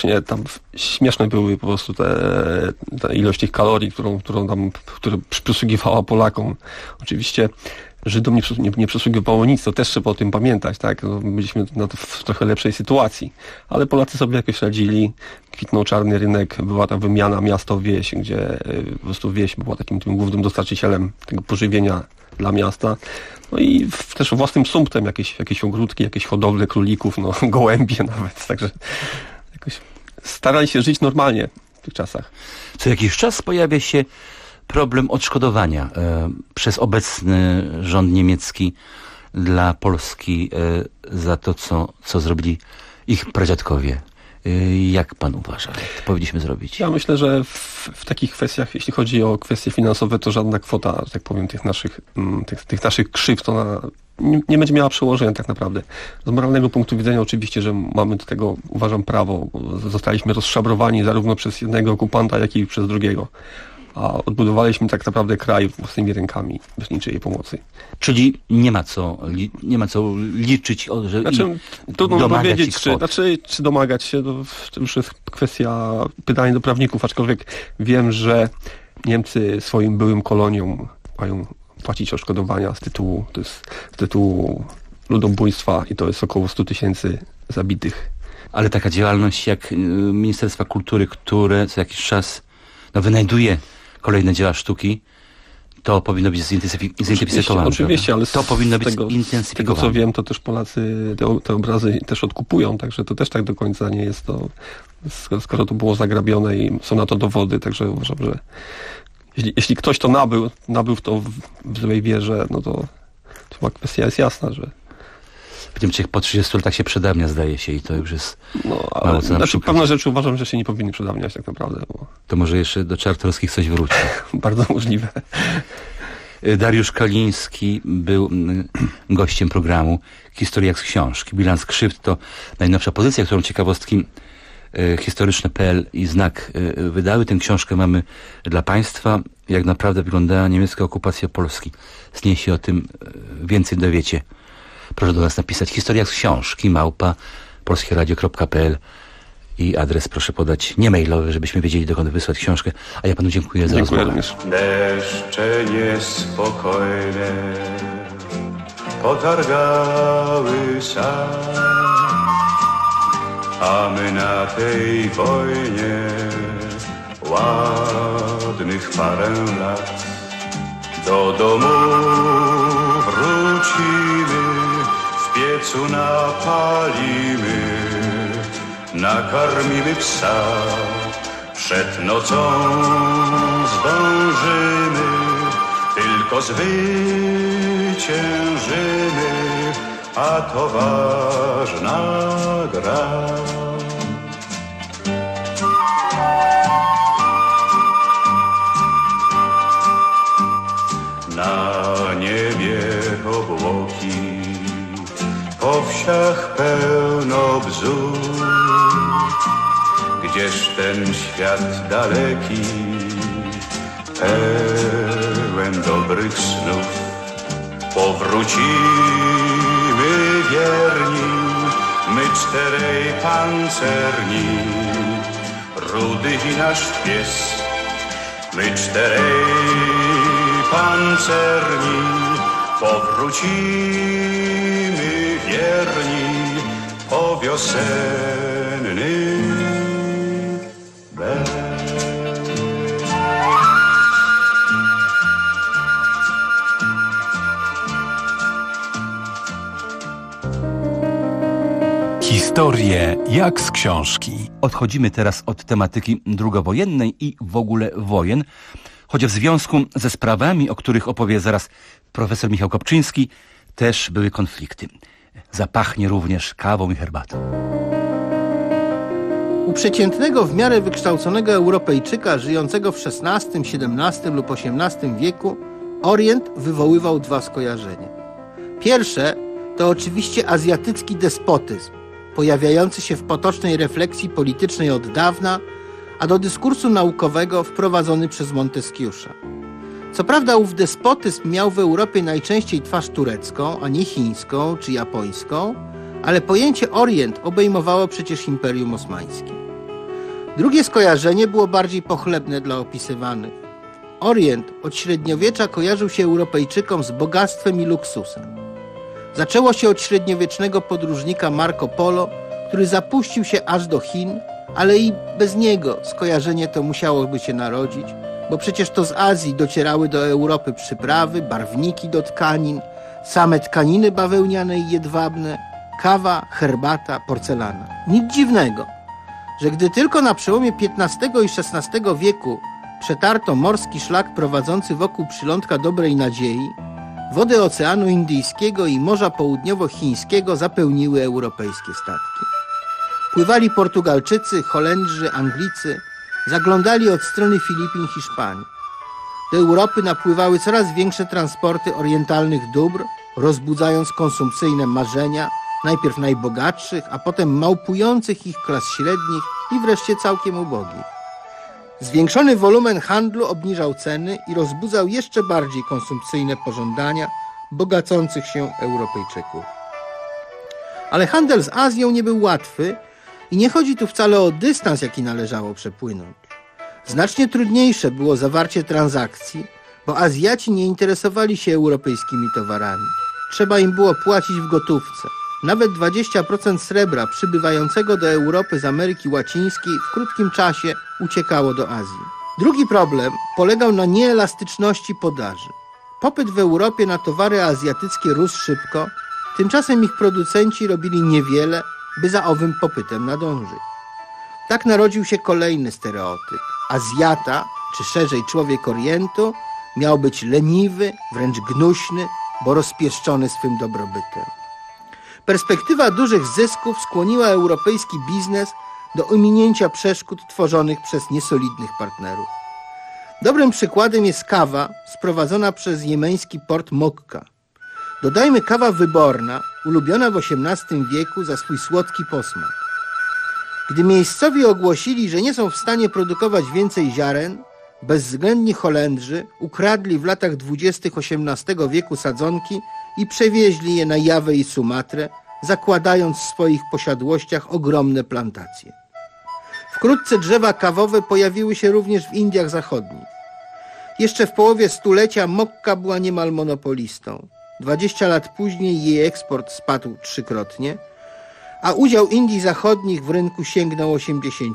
śmieszne były po prostu ta ilość tych kalorii, która przysługiwała Polakom. Oczywiście Żydom nie przysługiwało nic, to też trzeba o tym pamiętać, tak? No, byliśmy w trochę lepszej sytuacji, ale Polacy sobie jakoś radzili, kwitnął czarny rynek, była ta wymiana miasto-wieś, gdzie po prostu wieś była takim tym głównym dostarczycielem tego pożywienia dla miasta. No i też własnym sumptem jakieś ogródki, jakieś hodowle królików, gołębie nawet, także jakoś starali się żyć normalnie w tych czasach. Co jakiś czas pojawia się problem odszkodowania przez obecny rząd niemiecki dla Polski za to, co zrobili ich pradziadkowie. Jak pan uważa? Co powinniśmy zrobić? Ja myślę, że w takich kwestiach, jeśli chodzi o kwestie finansowe, to żadna kwota, że tak powiem, tych naszych krzywd, ona nie będzie miała przełożenia tak naprawdę. Z moralnego punktu widzenia oczywiście, że mamy do tego, uważam, prawo. Zostaliśmy rozszabrowani zarówno przez jednego okupanta, jak i przez drugiego. A odbudowaliśmy tak naprawdę kraj własnymi rękami, bez niczyjej pomocy. Czyli nie ma co liczyć, że trudno powiedzieć, czy domagać się, to już jest kwestia pytania do prawników, aczkolwiek wiem, że Niemcy swoim byłym koloniom mają płacić odszkodowania z tytułu ludobójstwa i to jest około 100 000 zabitych. Ale taka działalność jak Ministerstwa Kultury, które co jakiś czas wynajduje kolejne dzieła sztuki, to powinno być zintensyfikowane. Oczywiście, ale to powinno być zintensyfikowane. Z tego co wiem, to też Polacy te obrazy też odkupują, także to też tak do końca nie jest to, skoro to było zagrabione i są na to dowody, także uważam, że jeśli ktoś to nabył to w złej wierze, no to chyba kwestia jest jasna, że po 30 latach się przedawnia, zdaje się, i to już jest mało co pewne rzeczy uważam, że się nie powinny przedawniać tak naprawdę. To może jeszcze do Czartoryskich coś wróci. Bardzo możliwe. Dariusz Kaliński był gościem programu Historia z książki. Bilans krzywd to najnowsza pozycja, którą ciekawostki historyczne.pl i Znak wydały. Tę książkę mamy dla Państwa. Jak naprawdę wyglądała niemiecka okupacja Polski. Z niej się o tym więcej dowiecie. Proszę do nas napisać historia z książki @polskieradio.pl i adres proszę podać nie mailowy, żebyśmy wiedzieli, dokąd wysłać książkę. A ja panu dziękuję za rozmowę. Deszcze niespokojne potargały sad, a my na tej wojnie ładnych parę lat. Do domu wrócimy, w piecu napalimy, nakarmimy psa, przed nocą zdążymy, tylko zwyciężymy, a to ważna gra. Na niebie obłoki, po wsiach pełno bzów. Gdzież ten świat daleki, pełen dobrych snów. Powrócimy wierni, my czterej pancerni, Rudy i nasz pies. My czterej pancerni, powrócimy wierni po wiosenny bez. Historie jak z książki. Odchodzimy teraz od tematyki drugowojennej i w ogóle wojen, choć w związku ze sprawami, o których opowie zaraz profesor Michał Kopczyński, też były konflikty. Zapachnie również kawą i herbatą. U przeciętnego w miarę wykształconego Europejczyka żyjącego w XVI, XVII lub XVIII wieku Orient wywoływał dwa skojarzenia. Pierwsze to oczywiście azjatycki despotyzm, pojawiający się w potocznej refleksji politycznej od dawna, a do dyskursu naukowego wprowadzony przez Monteskiusza. Co prawda ów despotyzm miał w Europie najczęściej twarz turecką, a nie chińską czy japońską, ale pojęcie Orient obejmowało przecież Imperium Osmańskie. Drugie skojarzenie było bardziej pochlebne dla opisywanych. Orient od średniowiecza kojarzył się Europejczykom z bogactwem i luksusem. Zaczęło się od średniowiecznego podróżnika Marco Polo, który zapuścił się aż do Chin, ale i bez niego skojarzenie to musiałoby się narodzić, bo przecież to z Azji docierały do Europy przyprawy, barwniki do tkanin, same tkaniny bawełniane i jedwabne, kawa, herbata, porcelana. Nic dziwnego, że gdy tylko na przełomie XV i XVI wieku przetarto morski szlak prowadzący wokół przylądka Dobrej Nadziei, wody Oceanu Indyjskiego i Morza Południowochińskiego zapełniły europejskie statki. Pływali Portugalczycy, Holendrzy, Anglicy, zaglądali od strony Filipin, Hiszpanii. Do Europy napływały coraz większe transporty orientalnych dóbr, rozbudzając konsumpcyjne marzenia, najpierw najbogatszych, a potem małpujących ich klas średnich i wreszcie całkiem ubogich. Zwiększony wolumen handlu obniżał ceny i rozbudzał jeszcze bardziej konsumpcyjne pożądania bogacących się Europejczyków. Ale handel z Azją nie był łatwy i nie chodzi tu wcale o dystans, jaki należało przepłynąć. Znacznie trudniejsze było zawarcie transakcji, bo Azjaci nie interesowali się europejskimi towarami. Trzeba im było płacić w gotówce. Nawet 20% srebra przybywającego do Europy z Ameryki Łacińskiej w krótkim czasie uciekało do Azji. Drugi problem polegał na nieelastyczności podaży. Popyt w Europie na towary azjatyckie rósł szybko, tymczasem ich producenci robili niewiele, by za owym popytem nadążyć. Tak narodził się kolejny stereotyp. Azjata, czy szerzej człowiek Orientu, miał być leniwy, wręcz gnuśny, bo rozpieszczony swym dobrobytem. Perspektywa dużych zysków skłoniła europejski biznes do ominięcia przeszkód tworzonych przez niesolidnych partnerów. Dobrym przykładem jest kawa sprowadzona przez jemeński port Mokka. Dodajmy kawa wyborna, ulubiona w XVIII wieku za swój słodki posmak. Gdy miejscowi ogłosili, że nie są w stanie produkować więcej ziaren, bezwzględni Holendrzy ukradli w latach 20. XVIII wieku sadzonki i przewieźli je na Jawę i Sumatrę, zakładając w swoich posiadłościach ogromne plantacje. Wkrótce drzewa kawowe pojawiły się również w Indiach Zachodnich. Jeszcze w połowie stulecia Mokka była niemal monopolistą. 20 lat później jej eksport spadł trzykrotnie, a udział Indii Zachodnich w rynku sięgnął 80%.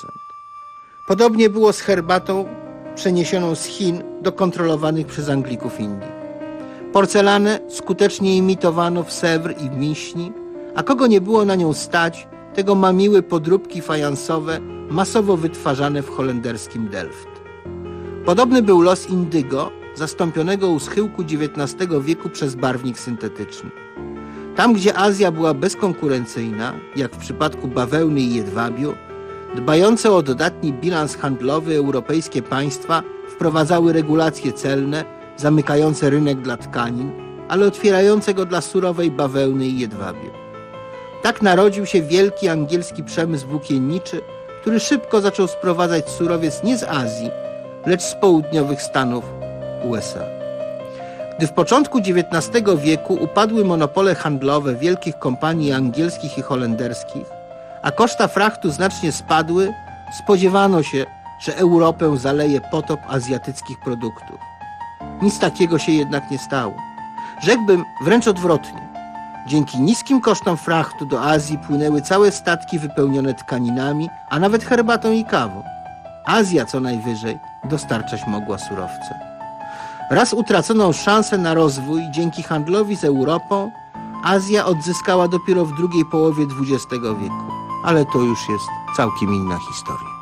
Podobnie było z herbatą przeniesioną z Chin do kontrolowanych przez Anglików Indii. Porcelanę skutecznie imitowano w Sewr i w Miśni, a kogo nie było na nią stać, tego mamiły podróbki fajansowe masowo wytwarzane w holenderskim Delft. Podobny był los indygo, zastąpionego u schyłku XIX wieku przez barwnik syntetyczny. Tam, gdzie Azja była bezkonkurencyjna, jak w przypadku bawełny i jedwabiu, dbające o dodatni bilans handlowy europejskie państwa wprowadzały regulacje celne, zamykające rynek dla tkanin, ale otwierające go dla surowej bawełny i jedwabiu. Tak narodził się wielki angielski przemysł włókienniczy, który szybko zaczął sprowadzać surowiec nie z Azji, lecz z południowych Stanów USA. Gdy w początku XIX wieku upadły monopole handlowe wielkich kompanii angielskich i holenderskich, a koszta frachtu znacznie spadły, spodziewano się, że Europę zaleje potop azjatyckich produktów. Nic takiego się jednak nie stało. Rzekłbym wręcz odwrotnie. Dzięki niskim kosztom frachtu do Azji płynęły całe statki wypełnione tkaninami, a nawet herbatą i kawą. Azja co najwyżej dostarczać mogła surowce. Raz utraconą szansę na rozwój dzięki handlowi z Europą, Azja odzyskała dopiero w drugiej połowie XX wieku. Ale to już jest całkiem inna historia.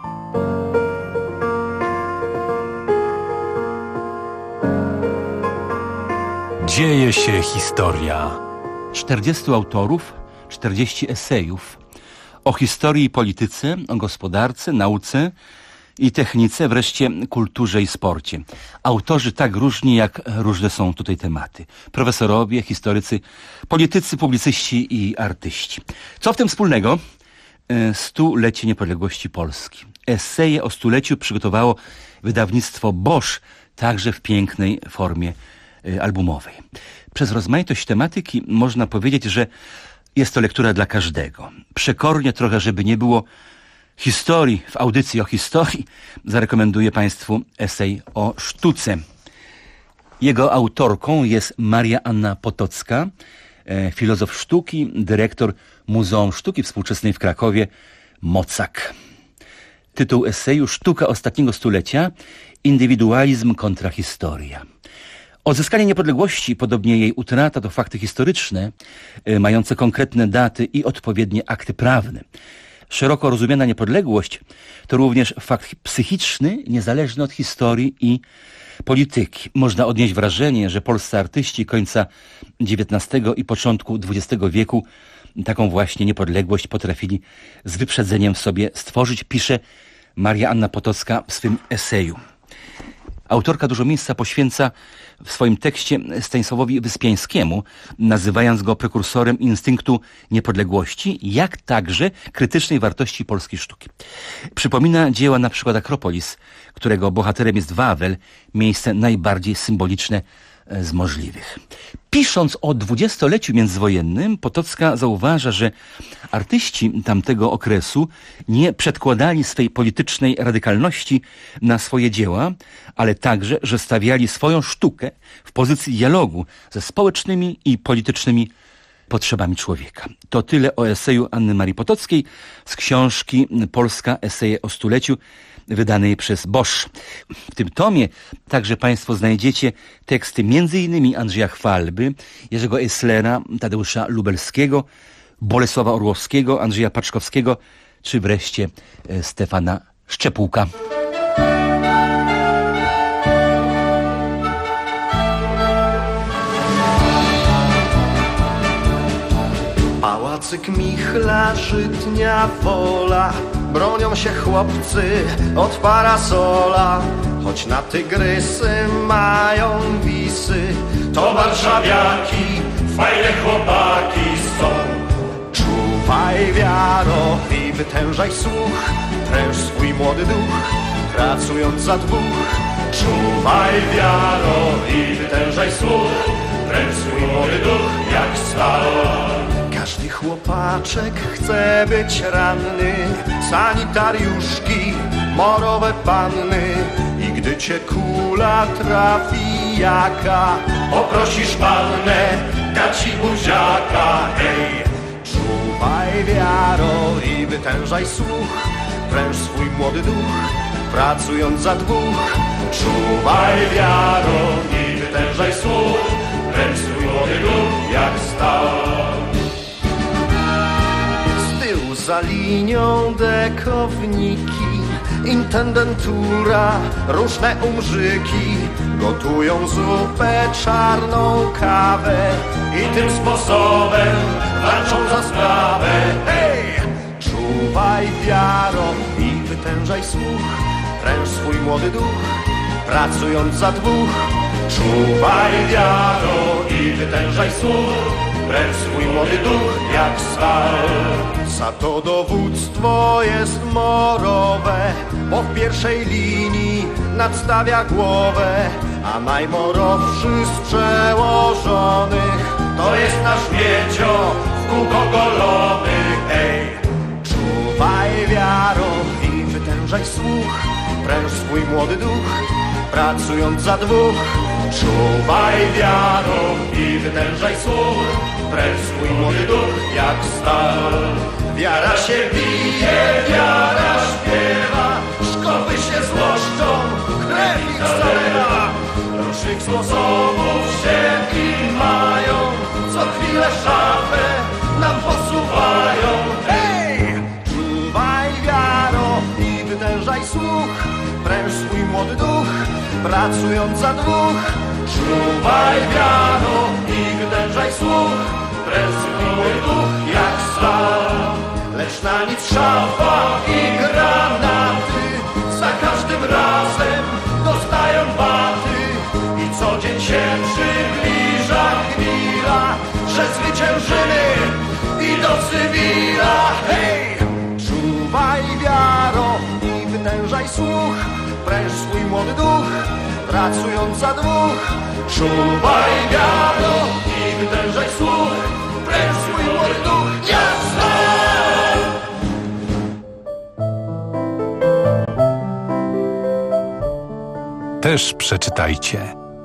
Dzieje się historia. 40 autorów, 40 esejów o historii i polityce, o gospodarce, nauce i technice, wreszcie kulturze i sporcie. Autorzy tak różni, jak różne są tutaj tematy. Profesorowie, historycy, politycy, publicyści i artyści. Co w tym wspólnego? 100-lecie niepodległości Polski. Eseje o stuleciu przygotowało wydawnictwo Bosch, także w pięknej formie albumowej. Przez rozmaitość tematyki można powiedzieć, że jest to lektura dla każdego. Przekornie trochę, żeby nie było historii, w audycji o historii, zarekomenduję Państwu esej o sztuce. Jego autorką jest Maria Anna Potocka, filozof sztuki, dyrektor Muzeum Sztuki Współczesnej w Krakowie, Mocak. Tytuł eseju: Sztuka ostatniego stulecia. Indywidualizm kontra historia. Odzyskanie niepodległości, podobnie jej utrata, to fakty historyczne, mające konkretne daty i odpowiednie akty prawne. Szeroko rozumiana niepodległość to również fakt psychiczny, niezależny od historii i polityki. Można odnieść wrażenie, że polscy artyści końca XIX i początku XX wieku taką właśnie niepodległość potrafili z wyprzedzeniem w sobie stworzyć, pisze Maria Anna Potocka w swym eseju. Autorka dużo miejsca poświęca w swoim tekście Stanisławowi Wyspiańskiemu, nazywając go prekursorem instynktu niepodległości, jak także krytycznej wartości polskiej sztuki. Przypomina dzieła np. Akropolis, którego bohaterem jest Wawel, miejsce najbardziej symboliczne z możliwych. Pisząc o dwudziestoleciu międzywojennym, Potocka zauważa, że artyści tamtego okresu nie przedkładali swej politycznej radykalności na swoje dzieła, ale także, że stawiali swoją sztukę w pozycji dialogu ze społecznymi i politycznymi potrzebami człowieka. To tyle o eseju Anny Marii Potockiej z książki Polska eseje o stuleciu, wydanej przez Bosch. W tym tomie także Państwo znajdziecie teksty m.in. Andrzeja Chwalby, Jerzego Esslera, Tadeusza Lubelskiego, Bolesława Orłowskiego, Andrzeja Paczkowskiego, czy wreszcie Stefana Szczepułka. Pałacyk Michla, Żytnia Wola, bronią się chłopcy od parasola. Choć na tygrysy mają wisy, to warszawiaki, fajne chłopaki są. Czuwaj wiaro i wytężaj słuch, pręż swój młody duch, pracując za dwóch. Czuwaj wiaro i wytężaj słuch, pręż swój młody duch jak stal. Każdy chłopaczek chce być ranny, sanitariuszki, morowe panny. I gdy cię kula trafi jaka, poprosisz pannę, da ci buziaka. Hej, czuwaj wiaro i wytężaj słuch, pręż swój młody duch, pracując za dwóch. Czuwaj wiaro i wytężaj słuch, pręż swój młody duch jak stal. Za linią dekowniki, intendentura, różne umrzyki gotują zupę, czarną kawę i tym sposobem walczą za sprawę. Hej! Czuwaj wiaro i wytężaj słuch, pręż swój młody duch, pracując za dwóch. Czuwaj wiaro i wytężaj słuch, pręż swój młody duch jak stal. Za to dowództwo jest morowe, bo w pierwszej linii nadstawia głowę. A najmorowszy z przełożonych to jest nasz Miecio w kółko golony. Ej, czuwaj wiaro i wytężaj słuch, pręż swój młody duch, pracując za dwóch. Czuwaj wiaro i wytężaj słuch, pręż swój młody duch jak stal. Wiara się bije, wiara śpiewa, szkoły się złoszczą, krew ich zalewa. Różnych sposobów się i mają, co chwilę szafę nam posuwają. Hej! Czuwaj wiaro i wytężaj słuch, pręż swój młody duch, pracując za dwóch. Czuwaj wiaro i wytężaj słuch, pręż swój młody duch jak stal. Lecz na nic szafa i granaty za każdym razem dostają baty. I co dzień się przybliża chwila, że zwyciężymy i do cywila. Hej! Czuwaj wiaro i wytężaj wytężaj słuch, pręż swój młody duch, pracując za dwóch. Czuwaj wiaro i wytężaj słuch, pręż swój młody duch. Jasne! Też przeczytajcie.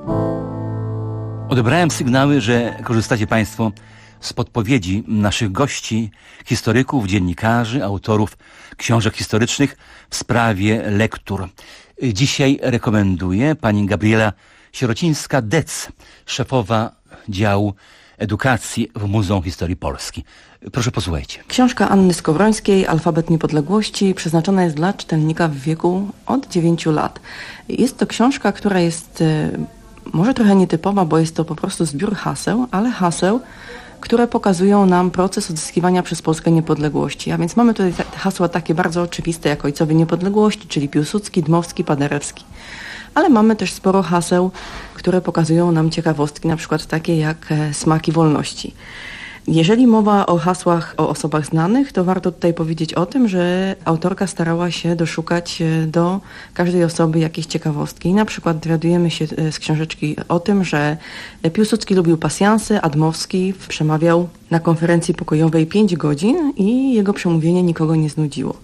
Odebrałem sygnały, że korzystacie Państwo z podpowiedzi naszych gości, historyków, dziennikarzy, autorów książek historycznych w sprawie lektur. Dzisiaj rekomenduje pani Gabriela Sierocińska-Dec, szefowa działu edukacji w Muzeum Historii Polski. Proszę posłuchajcie. Książka Anny Skowrońskiej, Alfabet Niepodległości, przeznaczona jest dla czytelnika w wieku od 9 lat. Jest to książka, która jest może trochę nietypowa, bo jest to po prostu zbiór haseł, ale haseł, które pokazują nam proces odzyskiwania przez Polskę niepodległości. A więc mamy tutaj hasła takie bardzo oczywiste, jak ojcowie niepodległości, czyli Piłsudski, Dmowski, Paderewski. Ale mamy też sporo haseł, które pokazują nam ciekawostki, na przykład takie jak smaki wolności. Jeżeli mowa o hasłach o osobach znanych, to warto tutaj powiedzieć o tym, że autorka starała się doszukać do każdej osoby jakiejś ciekawostki. Na przykład dowiadujemy się z książeczki o tym, że Piłsudski lubił pasjansy, a Dmowski przemawiał na konferencji pokojowej 5 godzin i jego przemówienie nikogo nie znudziło.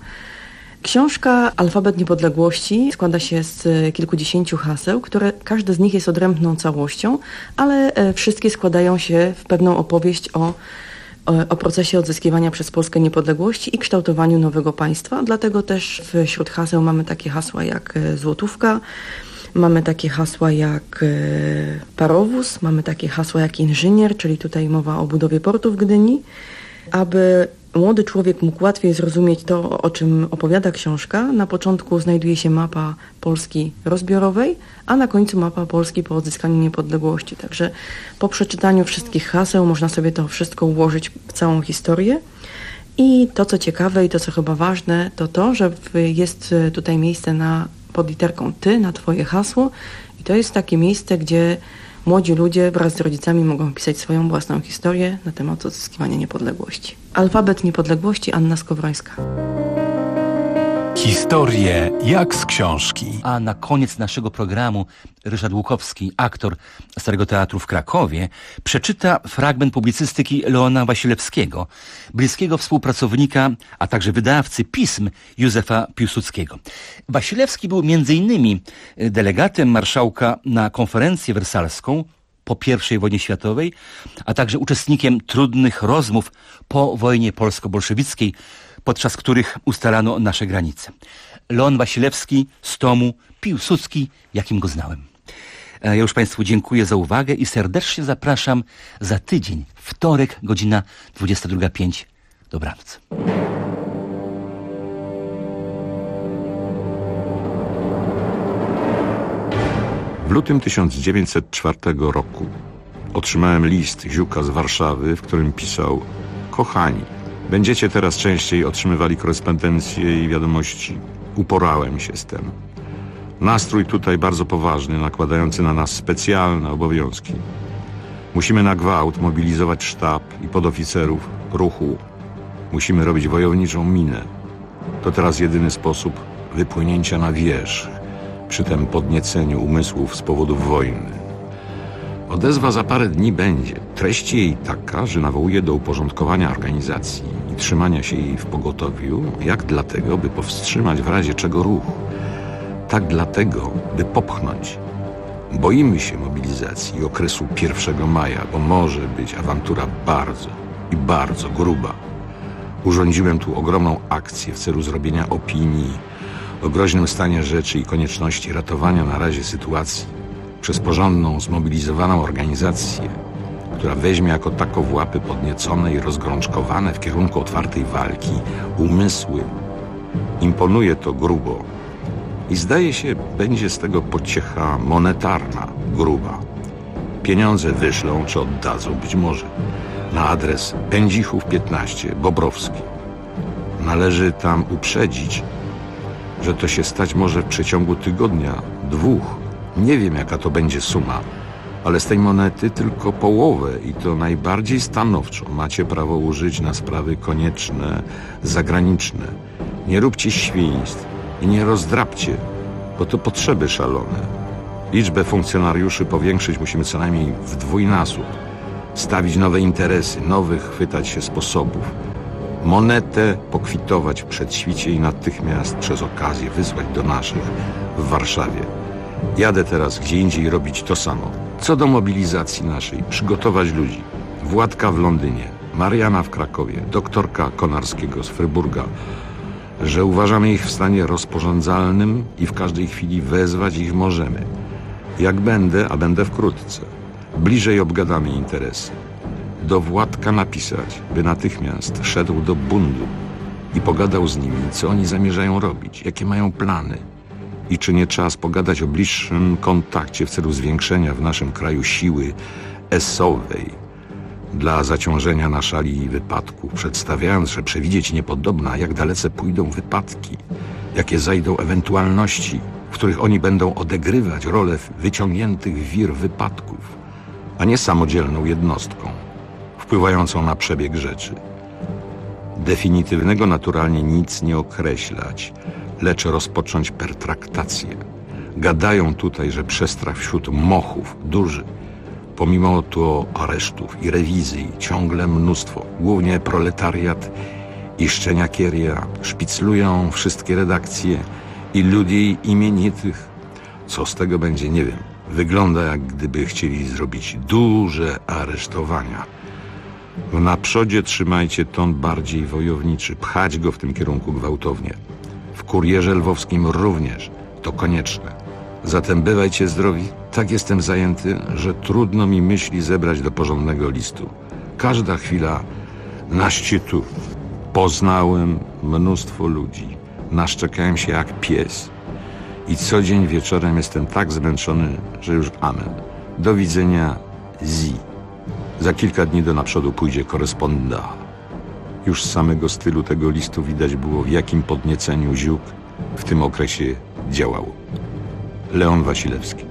Książka Alfabet Niepodległości składa się z kilkudziesięciu haseł, które każde z nich jest odrębną całością, ale wszystkie składają się w pewną opowieść o procesie odzyskiwania przez Polskę niepodległości i kształtowaniu nowego państwa. Dlatego też wśród haseł mamy takie hasła jak złotówka, mamy takie hasła jak parowóz, mamy takie hasła jak inżynier, czyli tutaj mowa o budowie portu w Gdyni. Aby młody człowiek mógł łatwiej zrozumieć to, o czym opowiada książka, na początku znajduje się mapa Polski rozbiorowej, a na końcu mapa Polski po odzyskaniu niepodległości. Także po przeczytaniu wszystkich haseł można sobie to wszystko ułożyć w całą historię. I to, co ciekawe i to, co chyba ważne, to to, że jest tutaj miejsce pod literką Ty, na Twoje hasło. I to jest takie miejsce, gdzie młodzi ludzie wraz z rodzicami mogą pisać swoją własną historię na temat odzyskiwania niepodległości. Alfabet Niepodległości, Anna Skowrońska. Historie jak z książki. A na koniec naszego programu Ryszard Łukowski, aktor Starego Teatru w Krakowie, przeczyta fragment publicystyki Leona Wasilewskiego, bliskiego współpracownika, a także wydawcy pism Józefa Piłsudskiego. Wasilewski był m.in. delegatem marszałka na konferencję wersalską po I wojnie światowej, a także uczestnikiem trudnych rozmów po wojnie polsko-bolszewickiej, podczas których ustalano nasze granice. Leon Wasilewski z tomu Piłsudski, jakim go znałem. Ja już Państwu dziękuję za uwagę i serdecznie zapraszam za tydzień, wtorek, godzina 22:05. Dobranoc. W lutym 1904 roku otrzymałem list Ziuka z Warszawy, w którym pisał: kochani, będziecie teraz częściej otrzymywali korespondencje i wiadomości. Uporałem się z tym. Nastrój tutaj bardzo poważny, nakładający na nas specjalne obowiązki. Musimy na gwałt mobilizować sztab i podoficerów ruchu. Musimy robić wojowniczą minę. To teraz jedyny sposób wypłynięcia na wierzch przy tym podnieceniu umysłów z powodów wojny. Odezwa za parę dni będzie. Treść jej taka, że nawołuje do uporządkowania organizacji i trzymania się jej w pogotowiu, jak dlatego, by powstrzymać w razie czego ruch. Tak dlatego, by popchnąć. Boimy się mobilizacji i okresu 1 maja, bo może być awantura bardzo i bardzo gruba. Urządziłem tu ogromną akcję w celu zrobienia opinii o groźnym stanie rzeczy i konieczności ratowania na razie sytuacji przez porządną, zmobilizowaną organizację, która weźmie jako tako w łapy podniecone i rozgrączkowane w kierunku otwartej walki umysły. Imponuje to grubo i zdaje się, będzie z tego pociecha monetarna gruba. Pieniądze wyślą czy oddadzą być może na adres Pędzichów 15, Bobrowski. Należy tam uprzedzić, że to się stać może w przeciągu tygodnia, 2. Nie wiem, jaka to będzie suma, ale z tej monety tylko połowę i to najbardziej stanowczo macie prawo użyć na sprawy konieczne, zagraniczne. Nie róbcie świństw, I nie rozdrabcie, bo to potrzeby szalone. Liczbę funkcjonariuszy powiększyć musimy co najmniej w dwójnasób. Stawić nowe interesy, nowych chwytać się sposobów. Monetę pokwitować w przedświcie i natychmiast przez okazję wysłać do naszych w Warszawie. Jadę teraz gdzie indziej robić to samo. Co do mobilizacji naszej, przygotować ludzi. Władka w Londynie, Mariana w Krakowie, doktorka Konarskiego z Fryburga, że uważamy ich w stanie rozporządzalnym i w każdej chwili wezwać ich możemy. Jak będę, a będę wkrótce, bliżej obgadamy interesy. Do Władka napisać, by natychmiast szedł do bundu i pogadał z nimi, co oni zamierzają robić, jakie mają plany i czy nie czas pogadać o bliższym kontakcie w celu zwiększenia w naszym kraju siły esowej dla zaciążenia na szali wypadków, przedstawiając, że przewidzieć niepodobna, jak dalece pójdą wypadki, jakie zajdą ewentualności, w których oni będą odegrywać rolę wyciągniętych wir wypadków, a nie samodzielną jednostką wpływającą na przebieg rzeczy. Definitywnego naturalnie nic nie określać, lecz rozpocząć pertraktację. Gadają tutaj, że przestrach wśród mochów duży. Pomimo to aresztów i rewizji ciągle mnóstwo, głównie proletariat i szczeniakieria szpiclują wszystkie redakcje i ludzi imienitych. Co z tego będzie, nie wiem. Wygląda, jak gdyby chcieli zrobić duże aresztowania. W naprzodzie trzymajcie ton bardziej wojowniczy, pchać go w tym kierunku gwałtownie. W kurierze lwowskim również, to konieczne. Zatem bywajcie zdrowi. Tak jestem zajęty, że trudno mi myśli zebrać do porządnego listu. Każda chwila na szczytu. Poznałem mnóstwo ludzi. Naszczekałem się jak pies. I co dzień wieczorem jestem tak zmęczony, że już amen. Do widzenia, Zi. Za kilka dni do naprzód pójdzie korespondent. Już z samego stylu tego listu widać było, w jakim podnieceniu Ziuk w tym okresie działał. Leon Wasilewski.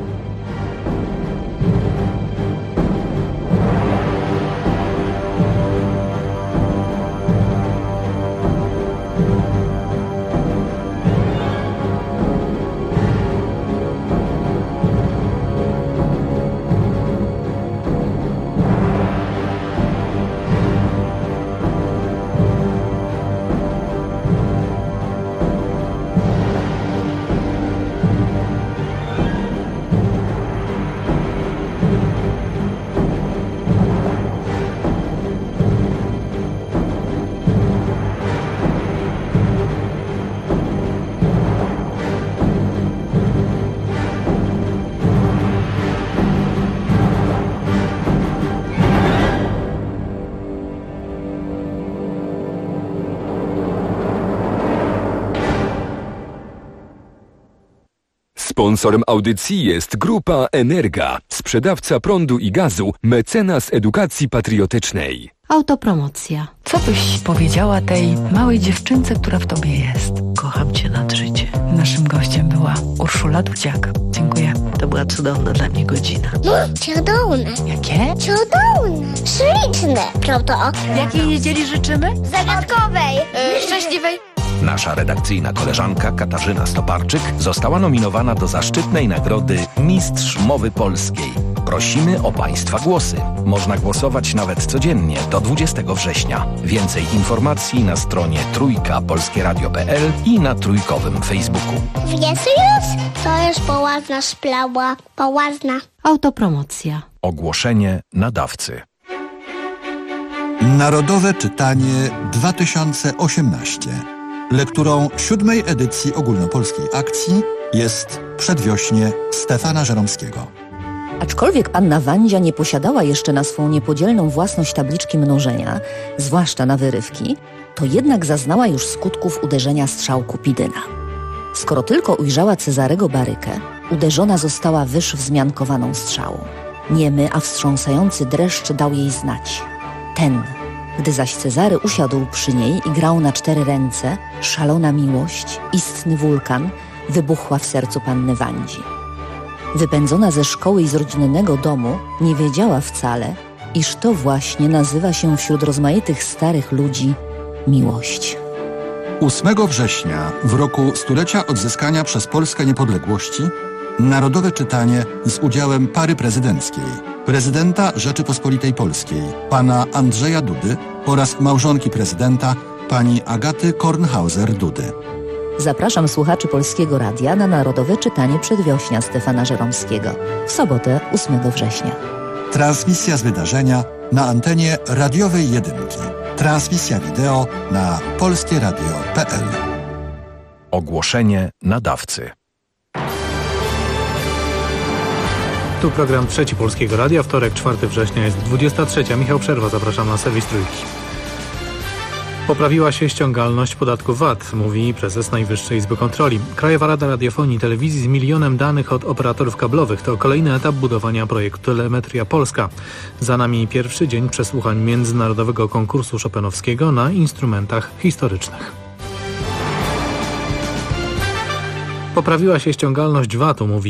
Sponsorem audycji jest Grupa Energa, sprzedawca prądu i gazu, mecenas edukacji patriotycznej. Autopromocja. Co byś powiedziała tej małej dziewczynce, która w tobie jest? Kocham cię nad życie. Naszym gościem była Urszula Dudziak. Dziękuję. To była cudowna dla mnie godzina. Cudowne. Jakie? Cudowne. Śliczne. Prawda? Jakiej niedzieli życzymy? Zagadkowej. Szczęśliwej. Nasza redakcyjna koleżanka Katarzyna Stoparczyk została nominowana do zaszczytnej nagrody Mistrz Mowy Polskiej. Prosimy o Państwa głosy. Można głosować nawet codziennie do 20 września. Więcej informacji na stronie trójkapolskieradio.pl i na trójkowym Facebooku. Wiesz już? To jest poważna sprawa. Poważna. Autopromocja. Ogłoszenie nadawcy. Narodowe Czytanie 2018. Lekturą 7. edycji ogólnopolskiej akcji jest Przedwiośnie Stefana Żeromskiego. Aczkolwiek panna Wandzia nie posiadała jeszcze na swą niepodzielną własność tabliczki mnożenia, zwłaszcza na wyrywki, to jednak zaznała już skutków uderzenia strzał Kupidyna. Skoro tylko ujrzała Cezarego Barykę, uderzona została wyż wzmiankowaną strzałą. Niemy, a wstrząsający dreszcz dał jej znać. Ten. Gdy zaś Cezary usiadł przy niej i grał na 4 ręce, szalona miłość, istny wulkan, wybuchła w sercu panny Wandzi. Wypędzona ze szkoły i z rodzinnego domu, nie wiedziała wcale, iż to właśnie nazywa się wśród rozmaitych starych ludzi miłość. 8 września w roku stulecia odzyskania przez Polskę niepodległości narodowe czytanie z udziałem pary prezydenckiej, prezydenta Rzeczypospolitej Polskiej, pana Andrzeja Dudy oraz małżonki prezydenta, pani Agaty Kornhauser-Dudy. Zapraszam słuchaczy Polskiego Radia na narodowe czytanie przedwiośnia Stefana Żeromskiego w sobotę 8 września. Transmisja z wydarzenia na antenie radiowej Jedynki. Transmisja wideo na polskieradio.pl. Ogłoszenie nadawcy. Tu program Trzeci Polskiego Radia, wtorek 4 września jest 23. Michał Przerwa, zapraszam na serwis Trójki. Poprawiła się ściągalność podatku VAT, mówi prezes Najwyższej Izby Kontroli. Krajowa Rada Radiofonii i Telewizji z milionem danych od operatorów kablowych to kolejny etap budowania projektu Telemetria Polska. Za nami pierwszy dzień przesłuchań międzynarodowego konkursu chopinowskiego na instrumentach historycznych. Poprawiła się ściągalność VAT-u, mówi